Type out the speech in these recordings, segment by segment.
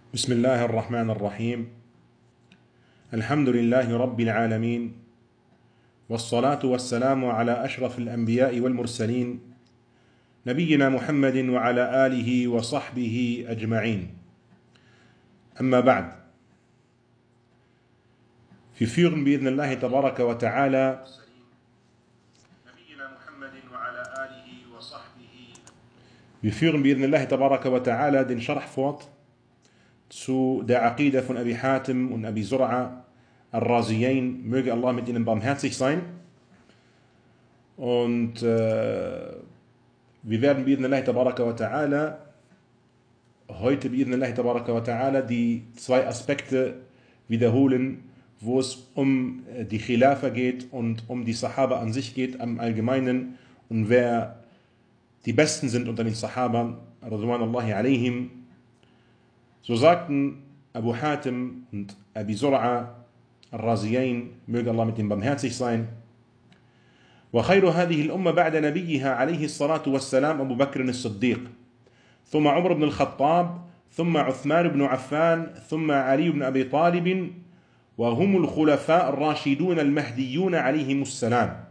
بسم الله الرحمن الرحيم. الحمد لله رب العالمين، والصلاة والسلام على أشرف الأنبياء والمرسلين نبينا محمد وعلى آله وصحبه أجمعين. أما بعد، wir führen بإذن الله تبارك وتعالى den Scharh fort zu der Aqida von Abi Hatim und Abi Zur'a al-Raziyayn, möge Allah mit ihnen barmherzig sein. Und wir werden bi'idhnillahi tabaraka wa ta'ala heute bi'idhnillahi tabaraka wa ta'ala die zwei Aspekte wiederholen, wo es um die Khilafa geht und um die Sahaba an sich geht, am Allgemeinen, und wer die Besten sind unter den Sahabern, radwanullahi alaihim. So sagten Abu Hatim und Abi Zur'a al-Raziyayn, möge Allah mit ihm barmherzig sein: وخير هذه الأمة بعد نبيها عليه الصلاة والسلام أبو بكر الصديق، ثم عمر بن الخطاب، ثم عثمان بن عفان، ثم علي بن أبي طالب، وهم الخلفاء الراشدون المهديون عليهم السلام.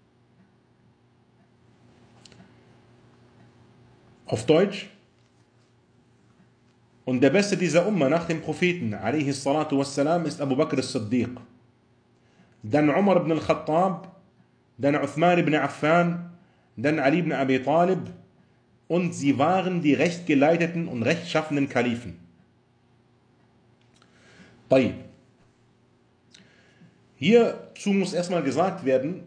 Auf Deutsch: Und der Beste dieser Umma nach dem Propheten alaihi salatu wassalam ist Abu Bakr as-Siddiq, dann Umar ibn al-Khattab, dann Uthman ibn Affan, dann Ali ibn Abi Talib, und sie waren die rechtgeleiteten und rechtschaffenen Kalifen. Hierzu muss erstmal gesagt werden,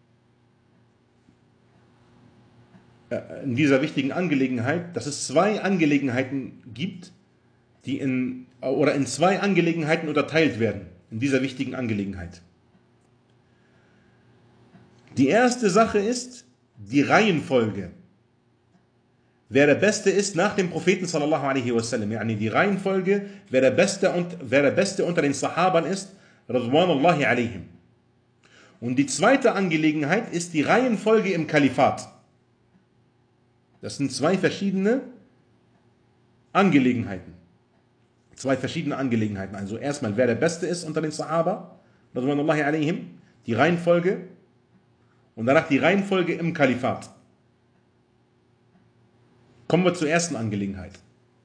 in dieser wichtigen Angelegenheit, dass es zwei Angelegenheiten gibt, die in zwei Angelegenheiten unterteilt werden, in dieser wichtigen Angelegenheit. Die erste Sache ist die Reihenfolge, wer der Beste ist nach dem Propheten sallallahu alaihi wasallam, yani die Reihenfolge, wer der Beste unter den Sahabern ist, radwanullahi alaihim. Und die zweite Angelegenheit ist die Reihenfolge im Kalifat. Das sind zwei verschiedene Angelegenheiten. Also erstmal, wer der Beste ist unter den Sahaba, radwanullahi alaihim, die Reihenfolge, und danach die Reihenfolge im Kalifat. Kommen wir zur ersten Angelegenheit.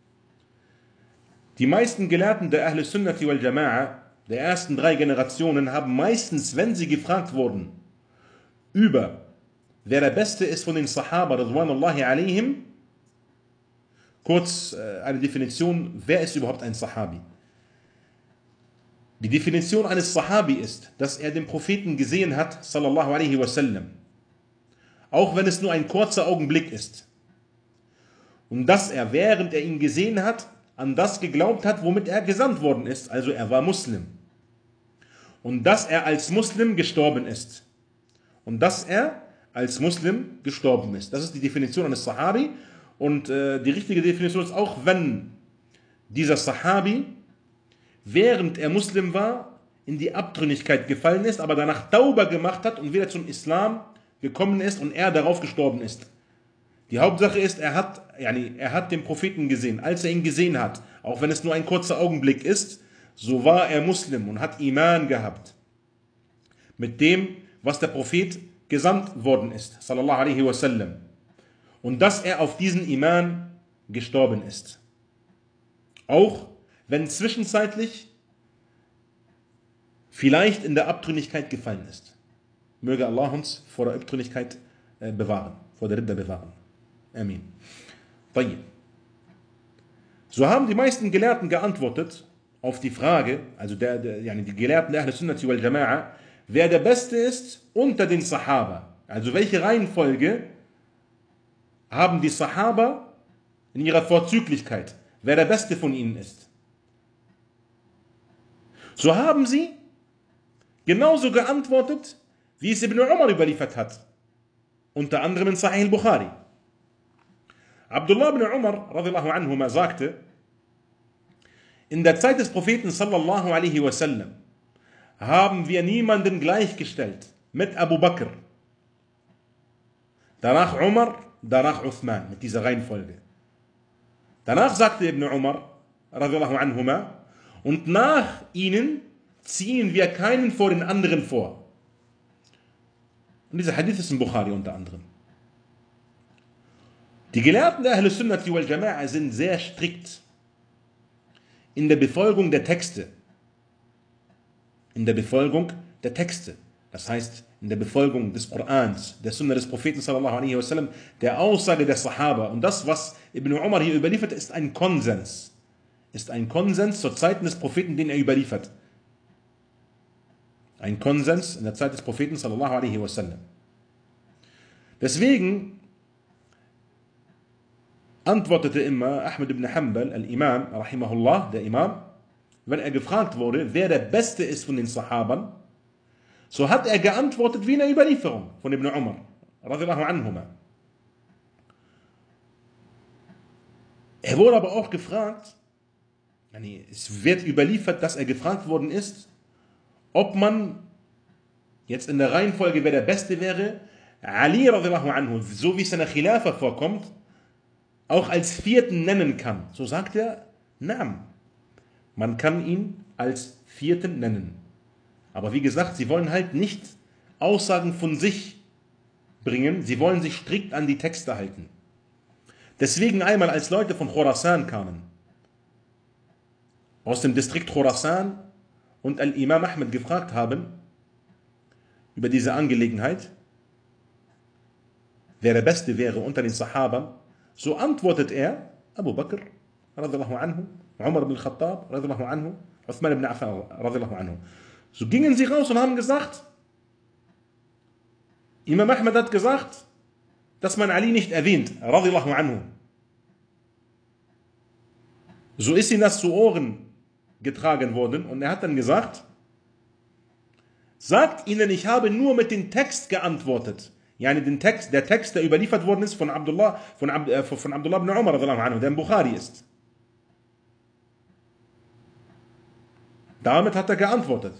Die meisten Gelehrten der Ahl Sunnati wal Jama'a, der ersten drei Generationen, haben meistens, wenn sie gefragt wurden über wer der Beste ist von den Sahaba, radwanullahi alaihim, kurz eine Definition: wer ist überhaupt ein Sahabi? Die Definition eines Sahabi ist, dass er den Propheten gesehen hat, sallallahu alaihi wasallam, auch wenn es nur ein kurzer Augenblick ist, und dass er, während er ihn gesehen hat, an das geglaubt hat, womit er gesandt worden ist, also er war Muslim, und dass er als Muslim gestorben ist. Das ist die Definition eines Sahabi. Und die richtige Definition ist auch, wenn dieser Sahabi, während er Muslim war, in die Abtrünnigkeit gefallen ist, aber danach Tauba gemacht hat und wieder zum Islam gekommen ist und er darauf gestorben ist. Die Hauptsache ist, er hat den Propheten gesehen. Als er ihn gesehen hat, auch wenn es nur ein kurzer Augenblick ist, so war er Muslim und hat Iman gehabt mit dem, was der Prophet gesandt worden ist, sallallahu alaihi wasallam, und dass er auf diesen Iman gestorben ist. Auch wenn zwischenzeitlich vielleicht in der Abtrünnigkeit gefallen ist. Möge Allah uns vor der Abtrünnigkeit bewahren, vor der Ridda bewahren. Amin. So haben die meisten Gelehrten geantwortet auf die Frage, also die Gelehrten der Ahl Sunnati wal Jama'a, wer der Beste ist unter den Sahaba. Also welche Reihenfolge haben die Sahaba in ihrer Vorzüglichkeit, wer der Beste von ihnen ist. So haben sie genauso geantwortet, wie es Ibn Umar überliefert hat, unter anderem in Sahih al-Bukhari. Abdullah ibn Umar radhiyallahu anhuma sagte: In der Zeit des Propheten sallallahu alaihi wasallam haben wir niemanden gleichgestellt mit Abu Bakr, danach Umar, danach Uthman, mit dieser Reihenfolge. Danach sagte Ibn Umar, radiallahu anhuma, und nach ihnen ziehen wir keinen vor den anderen vor. Und dieser Hadith ist in Bukhari unter anderem. Die Gelehrten der Ahl Sunnati wal Jama'a sind sehr strikt in der Befolgung der Texte. In der Befolgung der Texte. Das heißt, in der Befolgung des Korans, der Sunna des Propheten sallallahu alaihi wasallam, der Aussage der Sahaba. Und das, was Ibn Umar hier überliefert, ist ein Konsens. Ist ein Konsens zur Zeit des Propheten, den er überliefert. Ein Konsens in der Zeit des Propheten sallallahu alaihi wasallam. Deswegen antwortete immer Ahmed ibn Hanbal, al-Imam, rahimahullah, der Imam, wenn er gefragt wurde, wer der Beste ist von den Sahabern, so hat er geantwortet wie in der Überlieferung von Ibn Umar, radiallahu anhuma. Er wurde aber auch gefragt, es wird überliefert, dass er gefragt worden ist, ob man jetzt in der Reihenfolge, wer der Beste wäre, Ali radiallahu anhu, so wie es in der Khilafa vorkommt, auch als vierten nennen kann. So sagt er, Naam. Man kann ihn als vierten nennen. Aber wie gesagt, sie wollen halt nicht Aussagen von sich bringen, sie wollen sich strikt an die Texte halten. Deswegen einmal, als Leute von Khurasan kamen, aus dem Distrikt Khurasan, und Al-Imam Ahmed gefragt haben über diese Angelegenheit, wer der Beste wäre unter den Sahabern, so antwortet er, Abu Bakr, radiallahu anhu, Umar ibn Khattab, radiallahu anhu, Uthman ibn Affan, radiallahu anhu. So gingen sie raus und haben gesagt, Imam Ahmed hat gesagt, dass man Ali nicht erwähnt, radiallahu anhu. So ist ihm das zu Ohren getragen worden und er hat dann gesagt, sagt ihnen, ich habe nur mit dem Text geantwortet. Yani der Text, der überliefert worden ist von Abdullah ibn Umar, der in Bukhari ist. Damit hat er geantwortet.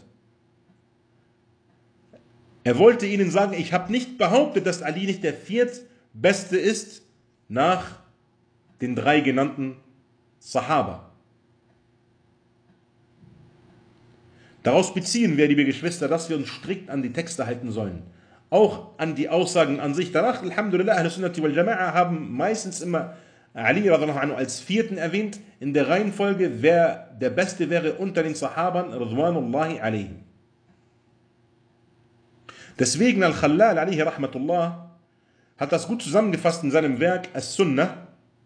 Er wollte ihnen sagen, ich habe nicht behauptet, dass Ali nicht der viertbeste ist nach den drei genannten Sahaba. Daraus beziehen wir, liebe Geschwister, dass wir uns strikt an die Texte halten sollen. Auch an die Aussagen an sich. Danach, Alhamdulillah, Ahl Sunnati wal Jama'a haben meistens immer Ali radiallahu anhu als vierten erwähnt, in der Reihenfolge, wer der Beste wäre unter den Sahabern, Ridwanullahi alayhim. Deswegen Al-Khallal alayhi rahmatullah hat das gut zusammengefasst in seinem Werk As-Sunnah,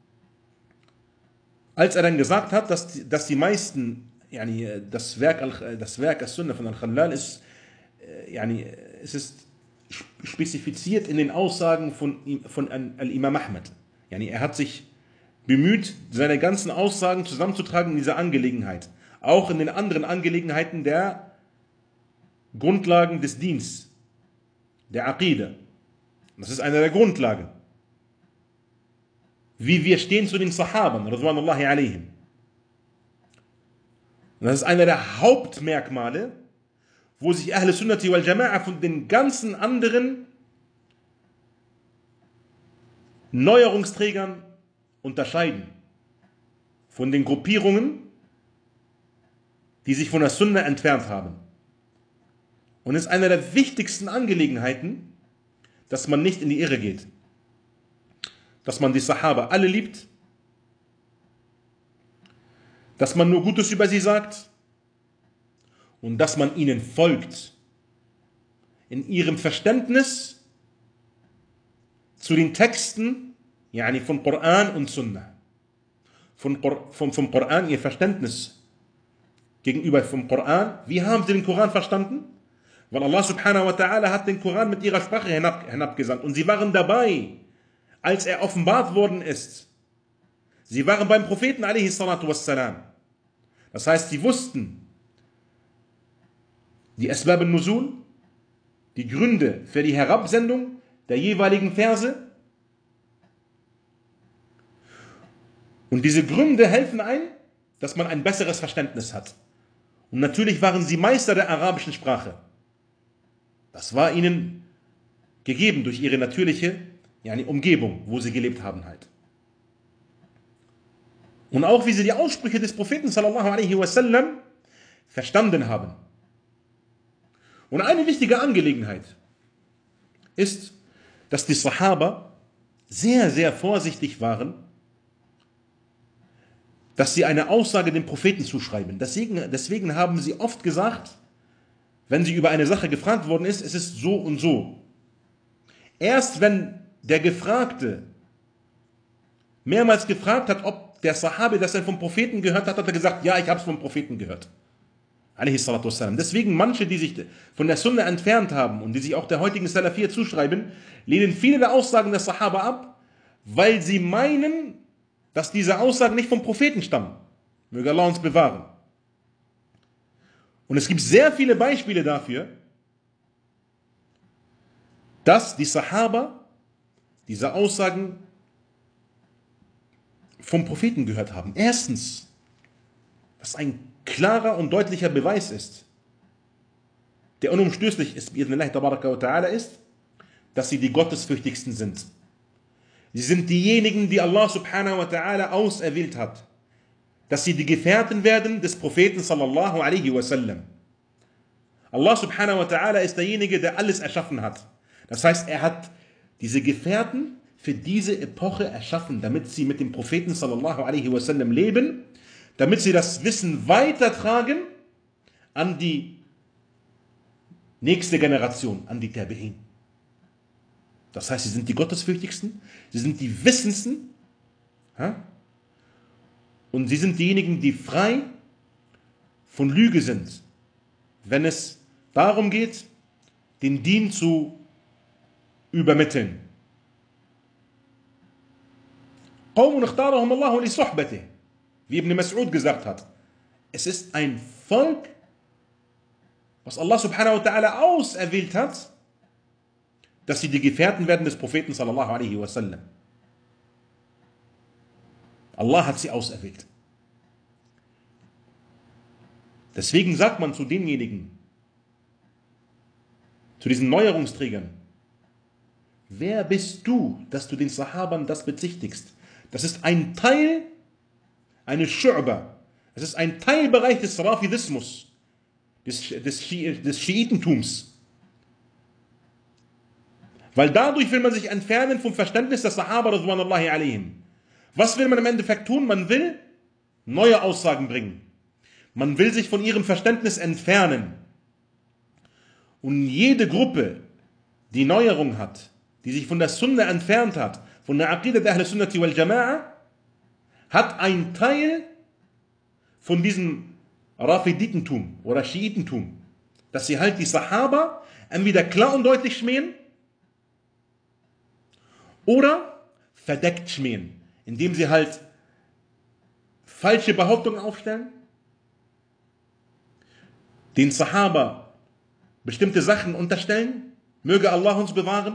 als er dann gesagt hat, dass die meisten, das Werk As-Sunnah von Al-Khallal ist, es ist spezifiziert in den Aussagen von Al-Imam Ahmed. Er hat sich bemüht, seine ganzen Aussagen zusammenzutragen in dieser Angelegenheit. Auch in den anderen Angelegenheiten der Grundlagen des Dienstes, der Aqida. Das ist eine der Grundlagen. Wie wir stehen zu den Sahabern, Ridwanullahi alayhim. Und das ist einer der Hauptmerkmale, wo sich Ahl Sunnati wal Jama'a von den ganzen anderen Neuerungsträgern unterscheiden. Von den Gruppierungen, die sich von der Sunna entfernt haben. Und es ist eine der wichtigsten Angelegenheiten, dass man nicht in die Irre geht. Dass man die Sahaba alle liebt. Dass man nur Gutes über sie sagt. Und dass man ihnen folgt. In ihrem Verständnis zu den Texten, von Koran und Sunnah. Vom Koran, ihr Verständnis gegenüber vom Koran. Wie haben sie den Koran verstanden? Weil Allah subhanahu wa ta'ala hat den Koran mit ihrer Sprache hinabgesandt. Und sie waren dabei, als er offenbart worden ist. Sie waren beim Propheten alaihi salatu wassalam. Das heißt, sie wussten die Asbab al-Nuzul, die Gründe für die Herabsendung der jeweiligen Verse. Und diese Gründe helfen ein, dass man ein besseres Verständnis hat. Und natürlich waren sie Meister der arabischen Sprache. Das war ihnen gegeben durch ihre natürliche Umgebung, wo sie gelebt haben halt. und auch wie sie die Aussprüche des Propheten sallallahu alaihi wasallam verstanden haben. Und eine wichtige Angelegenheit ist, dass die Sahaba sehr, sehr vorsichtig waren, dass sie eine Aussage dem Propheten zuschreiben. Deswegen haben sie oft gesagt, wenn sie über eine Sache gefragt worden ist, es ist so und so. Erst wenn der Gefragte mehrmals gefragt hat, ob der Sahabi das denn vom Propheten gehört hat, hat er gesagt, ja, ich habe es vom Propheten gehört. Deswegen manche, die sich von der Sunna entfernt haben und die sich auch der heutigen Salafiyya zuschreiben, lehnen viele der Aussagen der Sahaba ab, weil sie meinen, dass diese Aussagen nicht vom Propheten stammen. Möge Allah uns bewahren. Und es gibt sehr viele Beispiele dafür, dass die Sahaba diese Aussagen vom Propheten gehört haben. Erstens, was ein klarer und deutlicher Beweis ist, der unumstößlich ist, ist, dass sie die Gottesfürchtigsten sind. Sie sind diejenigen, die Allah subhanahu wa ta'ala auserwählt hat, dass sie die Gefährten werden des Propheten sallallahu alaihi wasallam. Allah subhanahu wa ta'ala ist derjenige, der alles erschaffen hat. Das heißt, er hat diese Gefährten für diese Epoche erschaffen, damit sie mit dem Propheten sallallahu alaihi wasallam leben, damit sie das Wissen weitertragen an die nächste Generation, an die Tabi'in. Das heißt, sie sind die Gottesfürchtigsten, sie sind die Wissendsten, und sie sind diejenigen, die frei von Lüge sind, wenn es darum geht, den Dien zu übermitteln. قوم اختارهم الله لصحبته, wie Ibn Mas'ud gesagt hat. Es ist ein Volk, was Allah subhanahu wa ta'ala auserwählt hat, dass sie die Gefährten werden des Propheten sallallahu alaihi wasallam. Allah hat sie auserwählt. Deswegen sagt man zu denjenigen, zu diesen Neuerungsträgern, wer bist du, dass du den Sahabern das bezichtigst? Das ist ein Teil eines Schu'ba. Es ist ein Teilbereich des Rafidismus, des Schiitentums. Weil dadurch will man sich entfernen vom Verständnis der Sahaba radwanullahi alaihim. Was will man im Endeffekt tun? Man will neue Aussagen bringen. Man will sich von ihrem Verständnis entfernen. Und jede Gruppe, die Neuerung hat, die sich von der Sunna entfernt hat, von der Aqidah der Ahl Sunnati wal Jama'a, hat einen Teil von diesem Rafiditentum oder Schiitentum, dass sie halt die Sahaba entweder klar und deutlich schmähen oder verdeckt schmähen, indem sie halt falsche Behauptungen aufstellen, den Sahaba bestimmte Sachen unterstellen, möge Allah uns bewahren.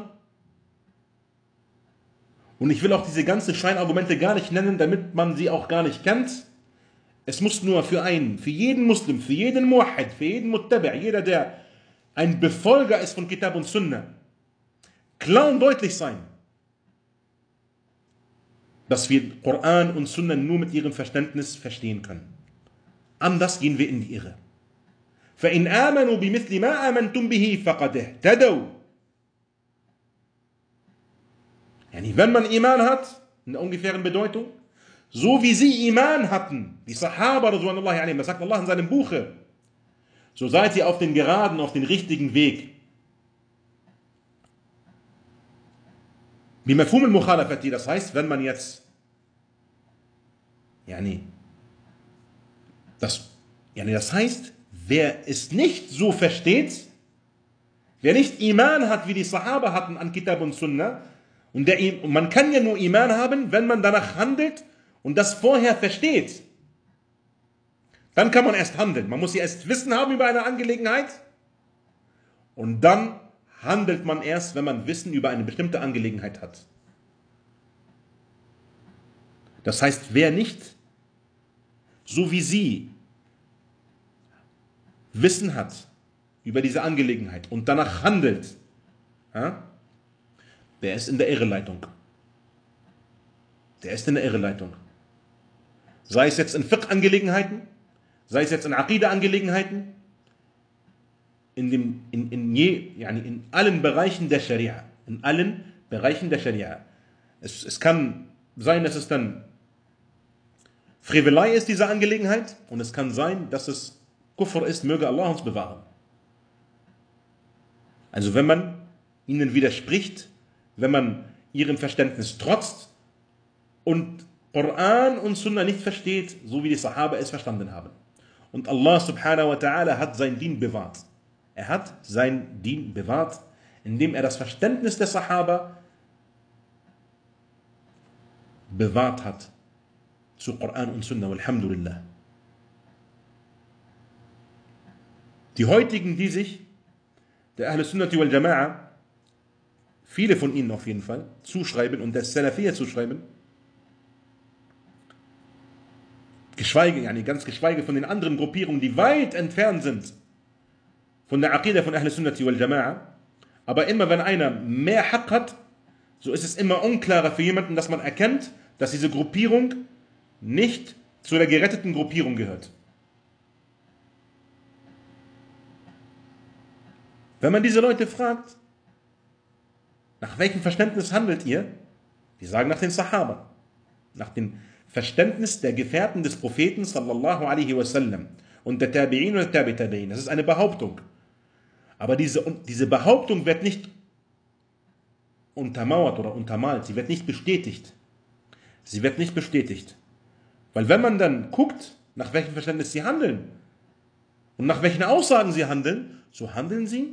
Und ich will auch diese ganzen Scheinargumente gar nicht nennen, damit man sie auch gar nicht kennt. Es muss nur für jeden Muslim, für jeden Muwahhid, für jeden Muttabi', jeder, der ein Befolger ist von Kitab und Sunnah, klar und deutlich sein, dass wir Koran und Sunnah nur mit ihrem Verständnis verstehen können. Anders gehen wir in die Irre. فَإِنْ آمَنُوا بِمِثْلِ مَا آمَنْتُمْ بِهِ فَقَدْ اهْتَدَوْا. Wenn man Iman hat, in der ungefähren Bedeutung, so wie sie Iman hatten, die Sahaba, das sagt Allah in seinem Buche, so seid ihr auf den geraden, auf den richtigen Weg. بمفهوم المخالفة, das heißt, wenn man jetzt das heißt, wer es nicht so versteht, wer nicht Iman hat, wie die Sahaba hatten an Kitab und Sunnah, und man kann ja nur Iman haben, wenn man danach handelt und das vorher versteht. Dann kann man erst handeln. Man muss ja erst Wissen haben über eine Angelegenheit und dann handelt man erst, wenn man Wissen über eine bestimmte Angelegenheit hat. Das heißt, wer nicht, so wie sie, Wissen hat über diese Angelegenheit und danach handelt, der ist in der Irreleitung. Der ist in der Irreleitung. sei es jetzt in Fiqh-Angelegenheiten, sei es jetzt in Aqida-Angelegenheiten, in allen Bereichen der Scharia. In allen Bereichen der Scharia. Es kann sein, dass es dann Frevelei ist, diese Angelegenheit, und es kann sein, dass es Kufr ist, möge Allah uns bewahren. Also wenn man ihnen widerspricht, wenn man ihrem Verständnis trotzt und Koran und Sunna nicht versteht, so wie die Sahaba es verstanden haben. Und Allah subhanahu wa ta'ala hat sein Dien bewahrt. Er hat sein Dien bewahrt, indem er das Verständnis der Sahaba bewahrt hat zu Koran und Sunna, walhamdulillah. Die heutigen, die sich der Ahl Sunnati wal Jama'a, viele von ihnen auf jeden Fall, zuschreiben und der Salafiyya zuschreiben, ganz geschweige von den anderen Gruppierungen, die weit entfernt sind von der Aqidah von Ahl Sunnati wal Jama'a, aber immer wenn einer mehr Haqq hat, so ist es immer unklarer für jemanden, dass man erkennt, dass diese Gruppierung nicht zu der geretteten Gruppierung gehört. Wenn man diese Leute fragt, nach welchem Verständnis handelt ihr? Die sagen nach den Sahaba, nach dem Verständnis der Gefährten des Propheten sallallahu alaihi wasallam und der Tabi'in und der Tabi'in. Das ist eine Behauptung. Aber diese Behauptung wird nicht untermauert oder untermalt, sie wird nicht bestätigt. Sie wird nicht bestätigt. Weil wenn man dann guckt, nach welchem Verständnis sie handeln und nach welchen Aussagen sie handeln, so handeln sie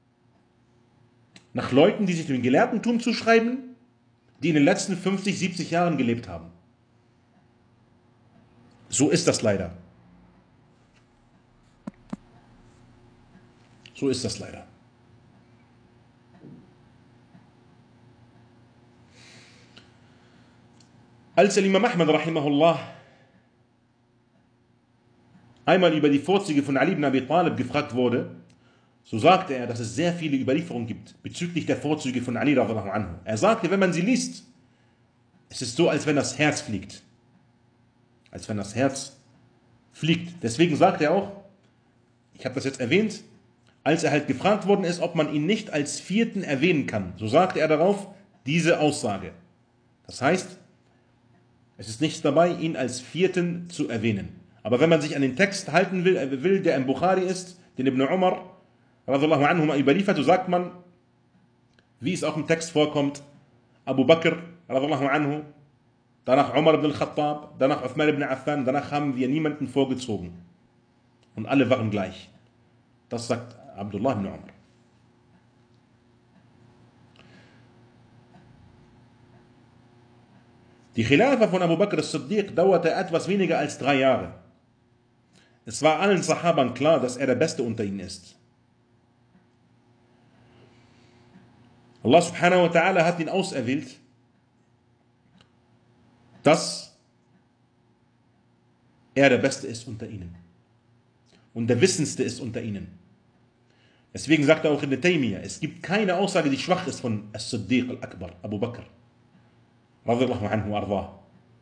nach Leuten, die sich dem Gelehrtentum zuschreiben, die in den letzten 50, 70 Jahren gelebt haben. So ist das leider. So ist das leider. Als Imam Ahmad rahimahullah einmal über die Vorzüge von Ali ibn Abi Talib gefragt wurde, so sagte er, dass es sehr viele Überlieferungen gibt bezüglich der Vorzüge von Ali radhiyallahu anhu. Er sagte, wenn man sie liest, es ist so, als wenn das Herz fliegt. Als wenn das Herz fliegt. Deswegen sagt er auch, ich habe das jetzt erwähnt, als er halt gefragt worden ist, ob man ihn nicht als Vierten erwähnen kann, so sagte er darauf diese Aussage. Das heißt, es ist nichts dabei, ihn als Vierten zu erwähnen. Aber wenn man sich an den Text halten will, der im Bukhari ist, den Ibn Umar radhiyallahu anhu überliefert, so sagt man, wie es auch im Text vorkommt, Abu Bakr radhiyallahu anhu, danach Umar ibn al-Khattab, danach Uthman ibn Affan, danach haben wir niemanden vorgezogen. Und alle waren gleich. Das sagt Abdullah ibn Umar. Die Khilafa von Abu Bakr as-Siddiq dauerte etwas weniger als 3 Jahre. Es war allen Sahabern klar, dass er der Beste unter ihnen ist. Allah subhanahu wa ta'ala hat ihn auserwählt, dass er der Beste ist unter ihnen und der Wissendste ist unter ihnen. Deswegen sagt er auch Ibn Taymiyyah, es gibt keine Aussage, die schwach ist von As-Siddiq al-Akbar, Abu Bakr radhiyallahu anhu ardah.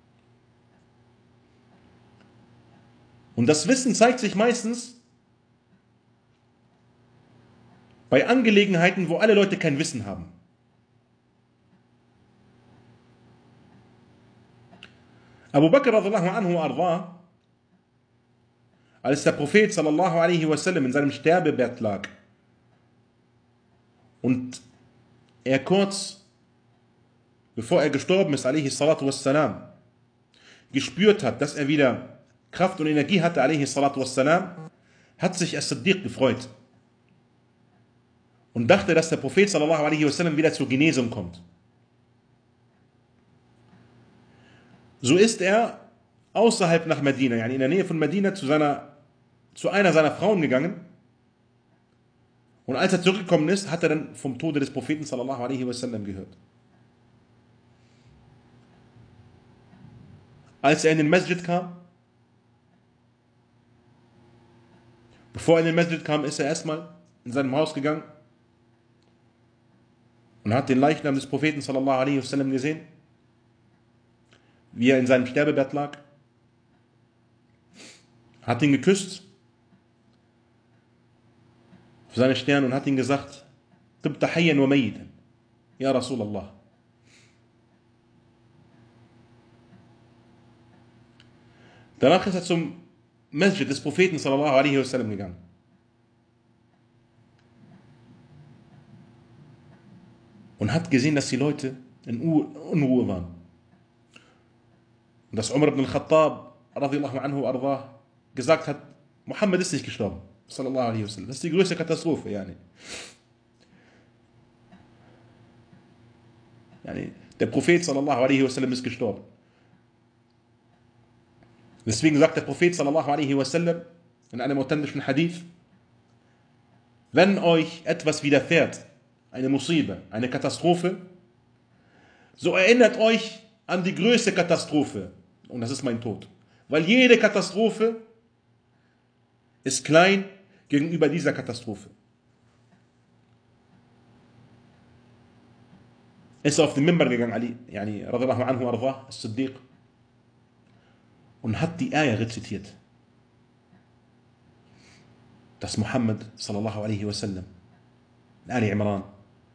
Und das Wissen zeigt sich meistens bei Angelegenheiten, wo alle Leute kein Wissen haben. Abu Bakr radhiyallahu anhu ardah, als der Prophet sallallahu alaihi wasallam in seinem Sterbebett lag und er kurz bevor er gestorben ist, alaihi salatu wassalam, gespürt hat, dass er wieder Kraft und Energie hatte, alaihi salatu wassalam, hat sich As-Siddiq gefreut und dachte, dass der Prophet sallallahu alaihi wasallam wieder zur Genesung kommt. So ist er außerhalb nach Medina, in der Nähe von Medina, zu einer seiner Frauen gegangen. Und als er zurückgekommen ist, hat er dann vom Tode des Propheten sallallahu alaihi wasallam gehört. Als er in den Masjid kam, bevor er in den Masjid kam, ist er erstmal in seinem Haus gegangen und hat den Leichnam des Propheten sallallahu alaihi wasallam gesehen, wie er in seinem Sterbebett lag. hat ihn geküsst auf seine Stirn und hat ihm gesagt, Tibta hayyan wa mayyitan, ya Rasulallah. Danach ist er zum Masjid des Propheten sallallahu alaihi wasallam gegangen. Und hat gesehen, dass die Leute in Unruhe waren. Und dass Umar ibn al-Khattab radiyallahu anhu ardah gesagt hat, Mohammed ist nicht gestorben. Sallallahu alaihi wasallam. Das ist die größte Katastrophe. Yani. Der Prophet sallallahu alaihi wasallam ist gestorben. Deswegen sagt der Prophet sallallahu alaihi wasallam in einem authentischen Hadith, wenn euch etwas widerfährt, eine Musibe, eine Katastrophe, so erinnert euch an die größte Katastrophe. Und das ist mein Tod. Weil jede Katastrophe ist klein gegenüber dieser Katastrophe. Ist auf den Mimbar gegangen, Ali, radiyallahu anhu ardah, as-Siddiq, und hat die Ayah rezitiert, dass Muhammad sallallahu alaihi wasallam in Ali Imran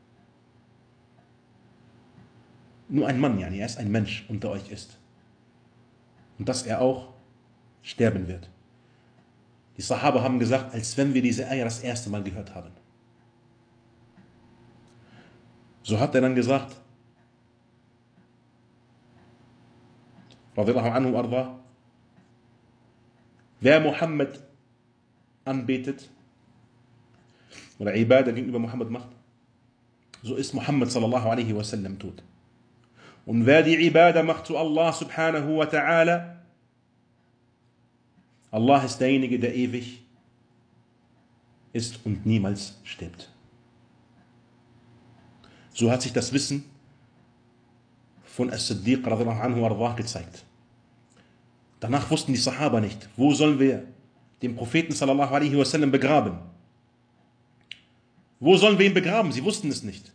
nur ein Mann, er ist ein Mensch unter euch ist. Und dass er auch sterben wird. Die Sahaba haben gesagt, als wenn wir diese Ayah das erste Mal gehört haben. So hat er dann gesagt, radiyallahu anhu ardah, wer Muhammad anbetet oder Ibadah gegenüber Muhammad macht, so ist Muhammad sallallahu alaihi wasallam tot. Und wer die Ibadah macht zu Allah subhanahu wa ta'ala, Allah ist derjenige, der ewig ist und niemals stirbt. So hat sich das Wissen von As-Siddiq radhiyallahu anhu ardah gezeigt. Danach wussten die Sahaba nicht, wo sollen wir den Propheten sallallahu alaihi wasallam begraben? Wo sollen wir ihn begraben? Sie wussten es nicht.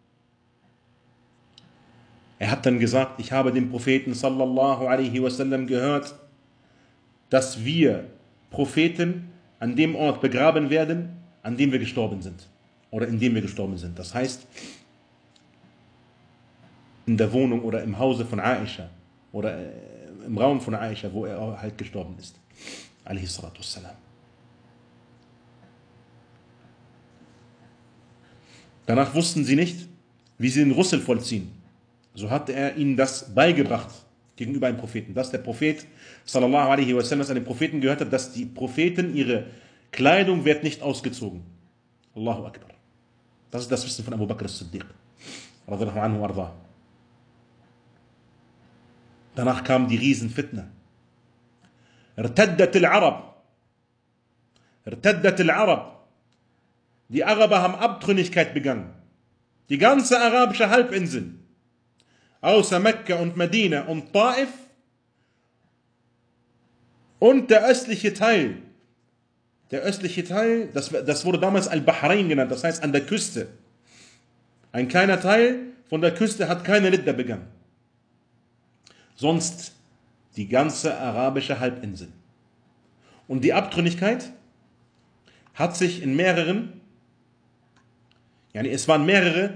Er hat dann gesagt, ich habe den Propheten sallallahu alaihi wasallam gehört, dass wir Propheten an dem Ort begraben werden, an dem wir gestorben sind. Oder in dem wir gestorben sind. Das heißt, in der Wohnung oder im Hause von Aisha oder im Raum von Aisha, wo er halt gestorben ist. Alaihi salatu wassalam. Danach wussten sie nicht, wie sie den Russel vollziehen. So hat er ihnen das beigebracht gegenüber einem Propheten. Dass der Prophet sallallahu alaihi wasallam an den Propheten gehört hat, dass die Propheten, ihre Kleidung wird nicht ausgezogen. Allahu Akbar. Das ist das Wissen von Abu Bakr as-Siddiq radhiyallahu anhu ardah. Danach kam die Riesenfitna. Irtaddat al-Arab. Irtaddat al-Arab. Die Araber haben Abtrünnigkeit begangen. Die ganze arabische Halbinsel, außer Mekka und Medina und Taif und der östliche Teil, das wurde damals Al-Bahrain genannt, das heißt an der Küste. Ein kleiner Teil von der Küste hat keine Ridda begangen. Sonst die ganze arabische Halbinsel. Und die Abtrünnigkeit hat sich in mehreren, es waren mehrere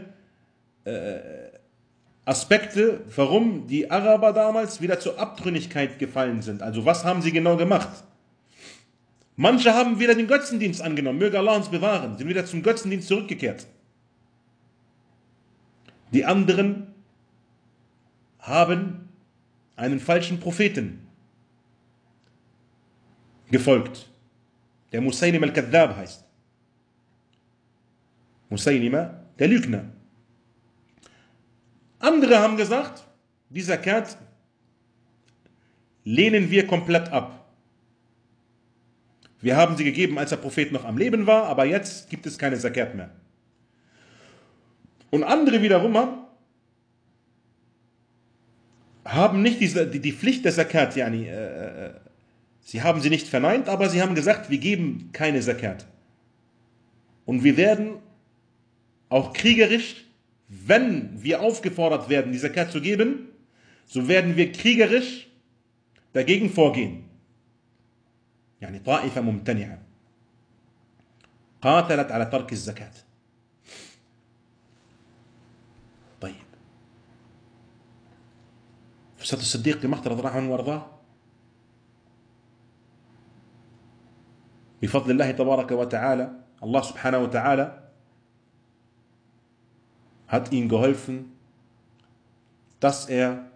Aspekte, warum die Araber damals wieder zur Abtrünnigkeit gefallen sind. Also was haben sie genau gemacht? Manche haben wieder den Götzendienst angenommen, möge Allah uns bewahren, sind wieder zum Götzendienst zurückgekehrt. Die anderen haben einen falschen Propheten gefolgt, der Musaylim al-Kadhdhab heißt. Musaylima, der Lügner. Andere haben gesagt, die Zakat lehnen wir komplett ab. Wir haben sie gegeben, als der Prophet noch am Leben war, aber jetzt gibt es keine Zakat mehr. Und andere wiederum haben nicht die Pflicht der Zakat, sie haben sie nicht verneint, aber sie haben gesagt, wir geben keine Zakat. Und wir werden auch kriegerisch, wenn wir aufgefordert werden, die Zakat zu geben, so werden wir kriegerisch dagegen vorgehen. يعني طائفة ممتنعة قاتلت على ترك الزكاة. طيب فساد الصديق gemacht رضي الله عنه وارضاه بفضل الله تبارك وتعالى. Allah subhanahu wa ta'ala hat ihm geholfen, dass er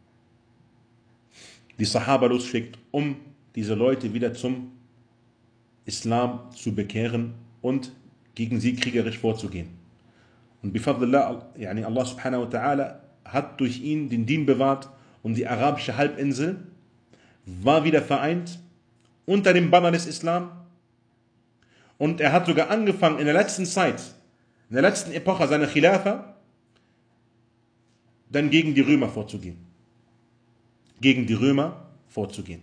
die Sahaba losschickt, um diese Leute wieder zum Islam zu bekehren und gegen sie kriegerisch vorzugehen. Und bifadlillah, yani Allah subhanahu wa ta'ala hat durch ihn den Dien bewahrt und die arabische Halbinsel war wieder vereint unter dem Banner des Islam. Und er hat sogar angefangen in der letzten Zeit, in der letzten Epoche seiner Khilafa, dann gegen die Römer vorzugehen. Gegen die Römer vorzugehen.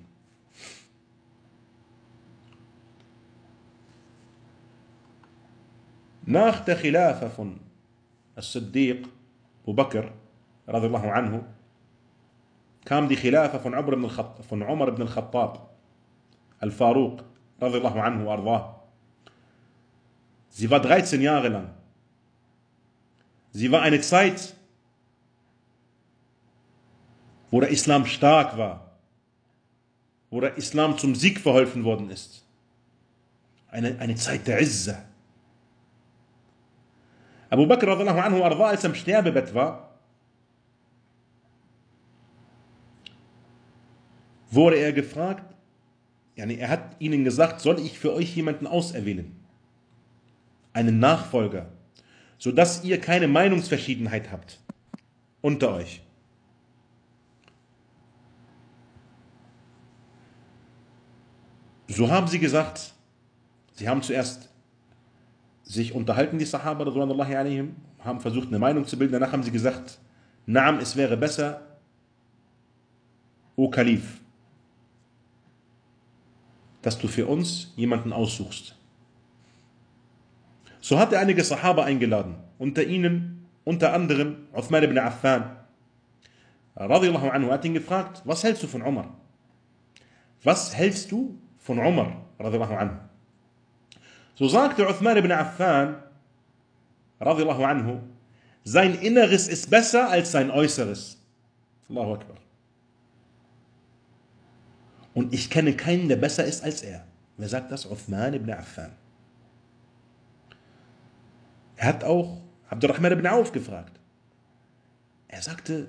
Nach der Khilafa von As-Siddiq, Abu Bakr, radiyallahu anhu, kam die Khilafa von Umar ibn al-Khattab, Al-Faruq, radiyallahu anhu, ardah. Sie war 13 Jahre lang. Sie war eine Zeit, wo der Islam stark war, wo der Islam zum Sieg verholfen worden ist. Eine Zeit der Izza. Abu Bakr radhiallahu anhu arda, als er im Sterbebett war, wurde er gefragt, er hat ihnen gesagt, soll ich für euch jemanden auserwählen? Einen Nachfolger, sodass ihr keine Meinungsverschiedenheit habt unter euch. So haben sie gesagt, sie haben zuerst sich unterhalten, die Sahaba, radhiyallahu anhum, haben versucht, eine Meinung zu bilden. Danach haben sie gesagt, Naam, es wäre besser, O Kalif, dass du für uns jemanden aussuchst. So hat er einige Sahaba eingeladen, unter anderem Uthman ibn Affan, radhiyallahu anhu, hat ihn gefragt, was hältst du von Umar? Was hältst du von Umar, radhiyallahu anhu? So sagte Uthman ibn Affan, radhiyallahu anhu, sein Inneres ist besser als sein Äußeres. Allahu Akbar. Und ich kenne keinen, der besser ist als er. Wer sagt das? Uthman ibn Affan. Er hat auch Abdurrahman ibn Auf gefragt. Er sagte,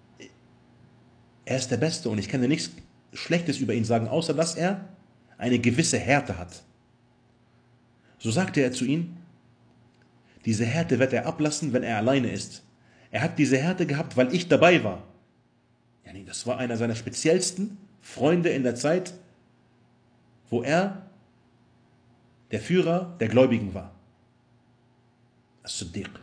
er ist der Beste und ich kann dir nichts Schlechtes über ihn sagen, außer dass er eine gewisse Härte hat. So sagte er zu ihm, diese Härte wird er ablassen, wenn er alleine ist. Er hat diese Härte gehabt, weil ich dabei war. Das war einer seiner speziellsten Freunde in der Zeit, wo er der Führer der Gläubigen war. As-Siddiq.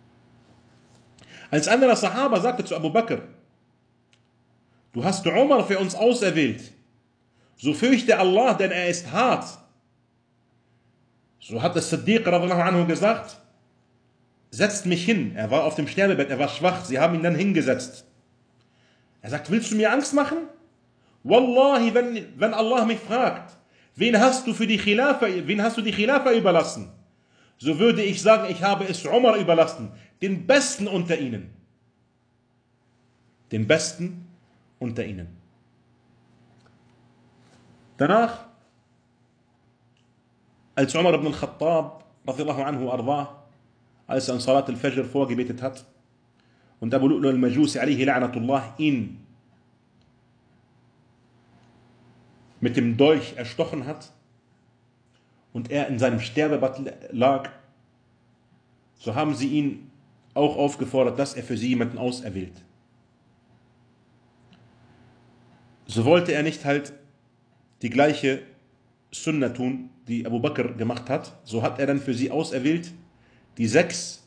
Als anderer Sahaba sagte zu Abu Bakr, du hast Umar für uns auserwählt. So fürchte Allah, denn er ist hart. So hat As-Siddiq radhiyallahu anhu gesagt, setzt mich hin. Er war auf dem Sterbebett, er war schwach. Sie haben ihn dann hingesetzt. Er sagt, willst du mir Angst machen? Wallahi, wenn Allah mich fragt, wen hast du die Khilafa überlassen? So würde ich sagen, ich habe es Umar überlassen, den Besten unter ihnen. Den Besten unter ihnen. Danach, als Umar ibn al-Khattab, radhiyallahu anhu ardah, als er an Salat al-Fajr vorgebetet hat und Abu Lu'lu al-Majusi alayhi la'natullah ihn mit dem Dolch erstochen hat und er in seinem Sterbebett lag, so haben sie ihn auch aufgefordert, dass er für sie jemanden auserwählt. So wollte er nicht halt die gleiche Sunna tun, die Abu Bakr gemacht hat, so hat er dann für sie auserwählt die 6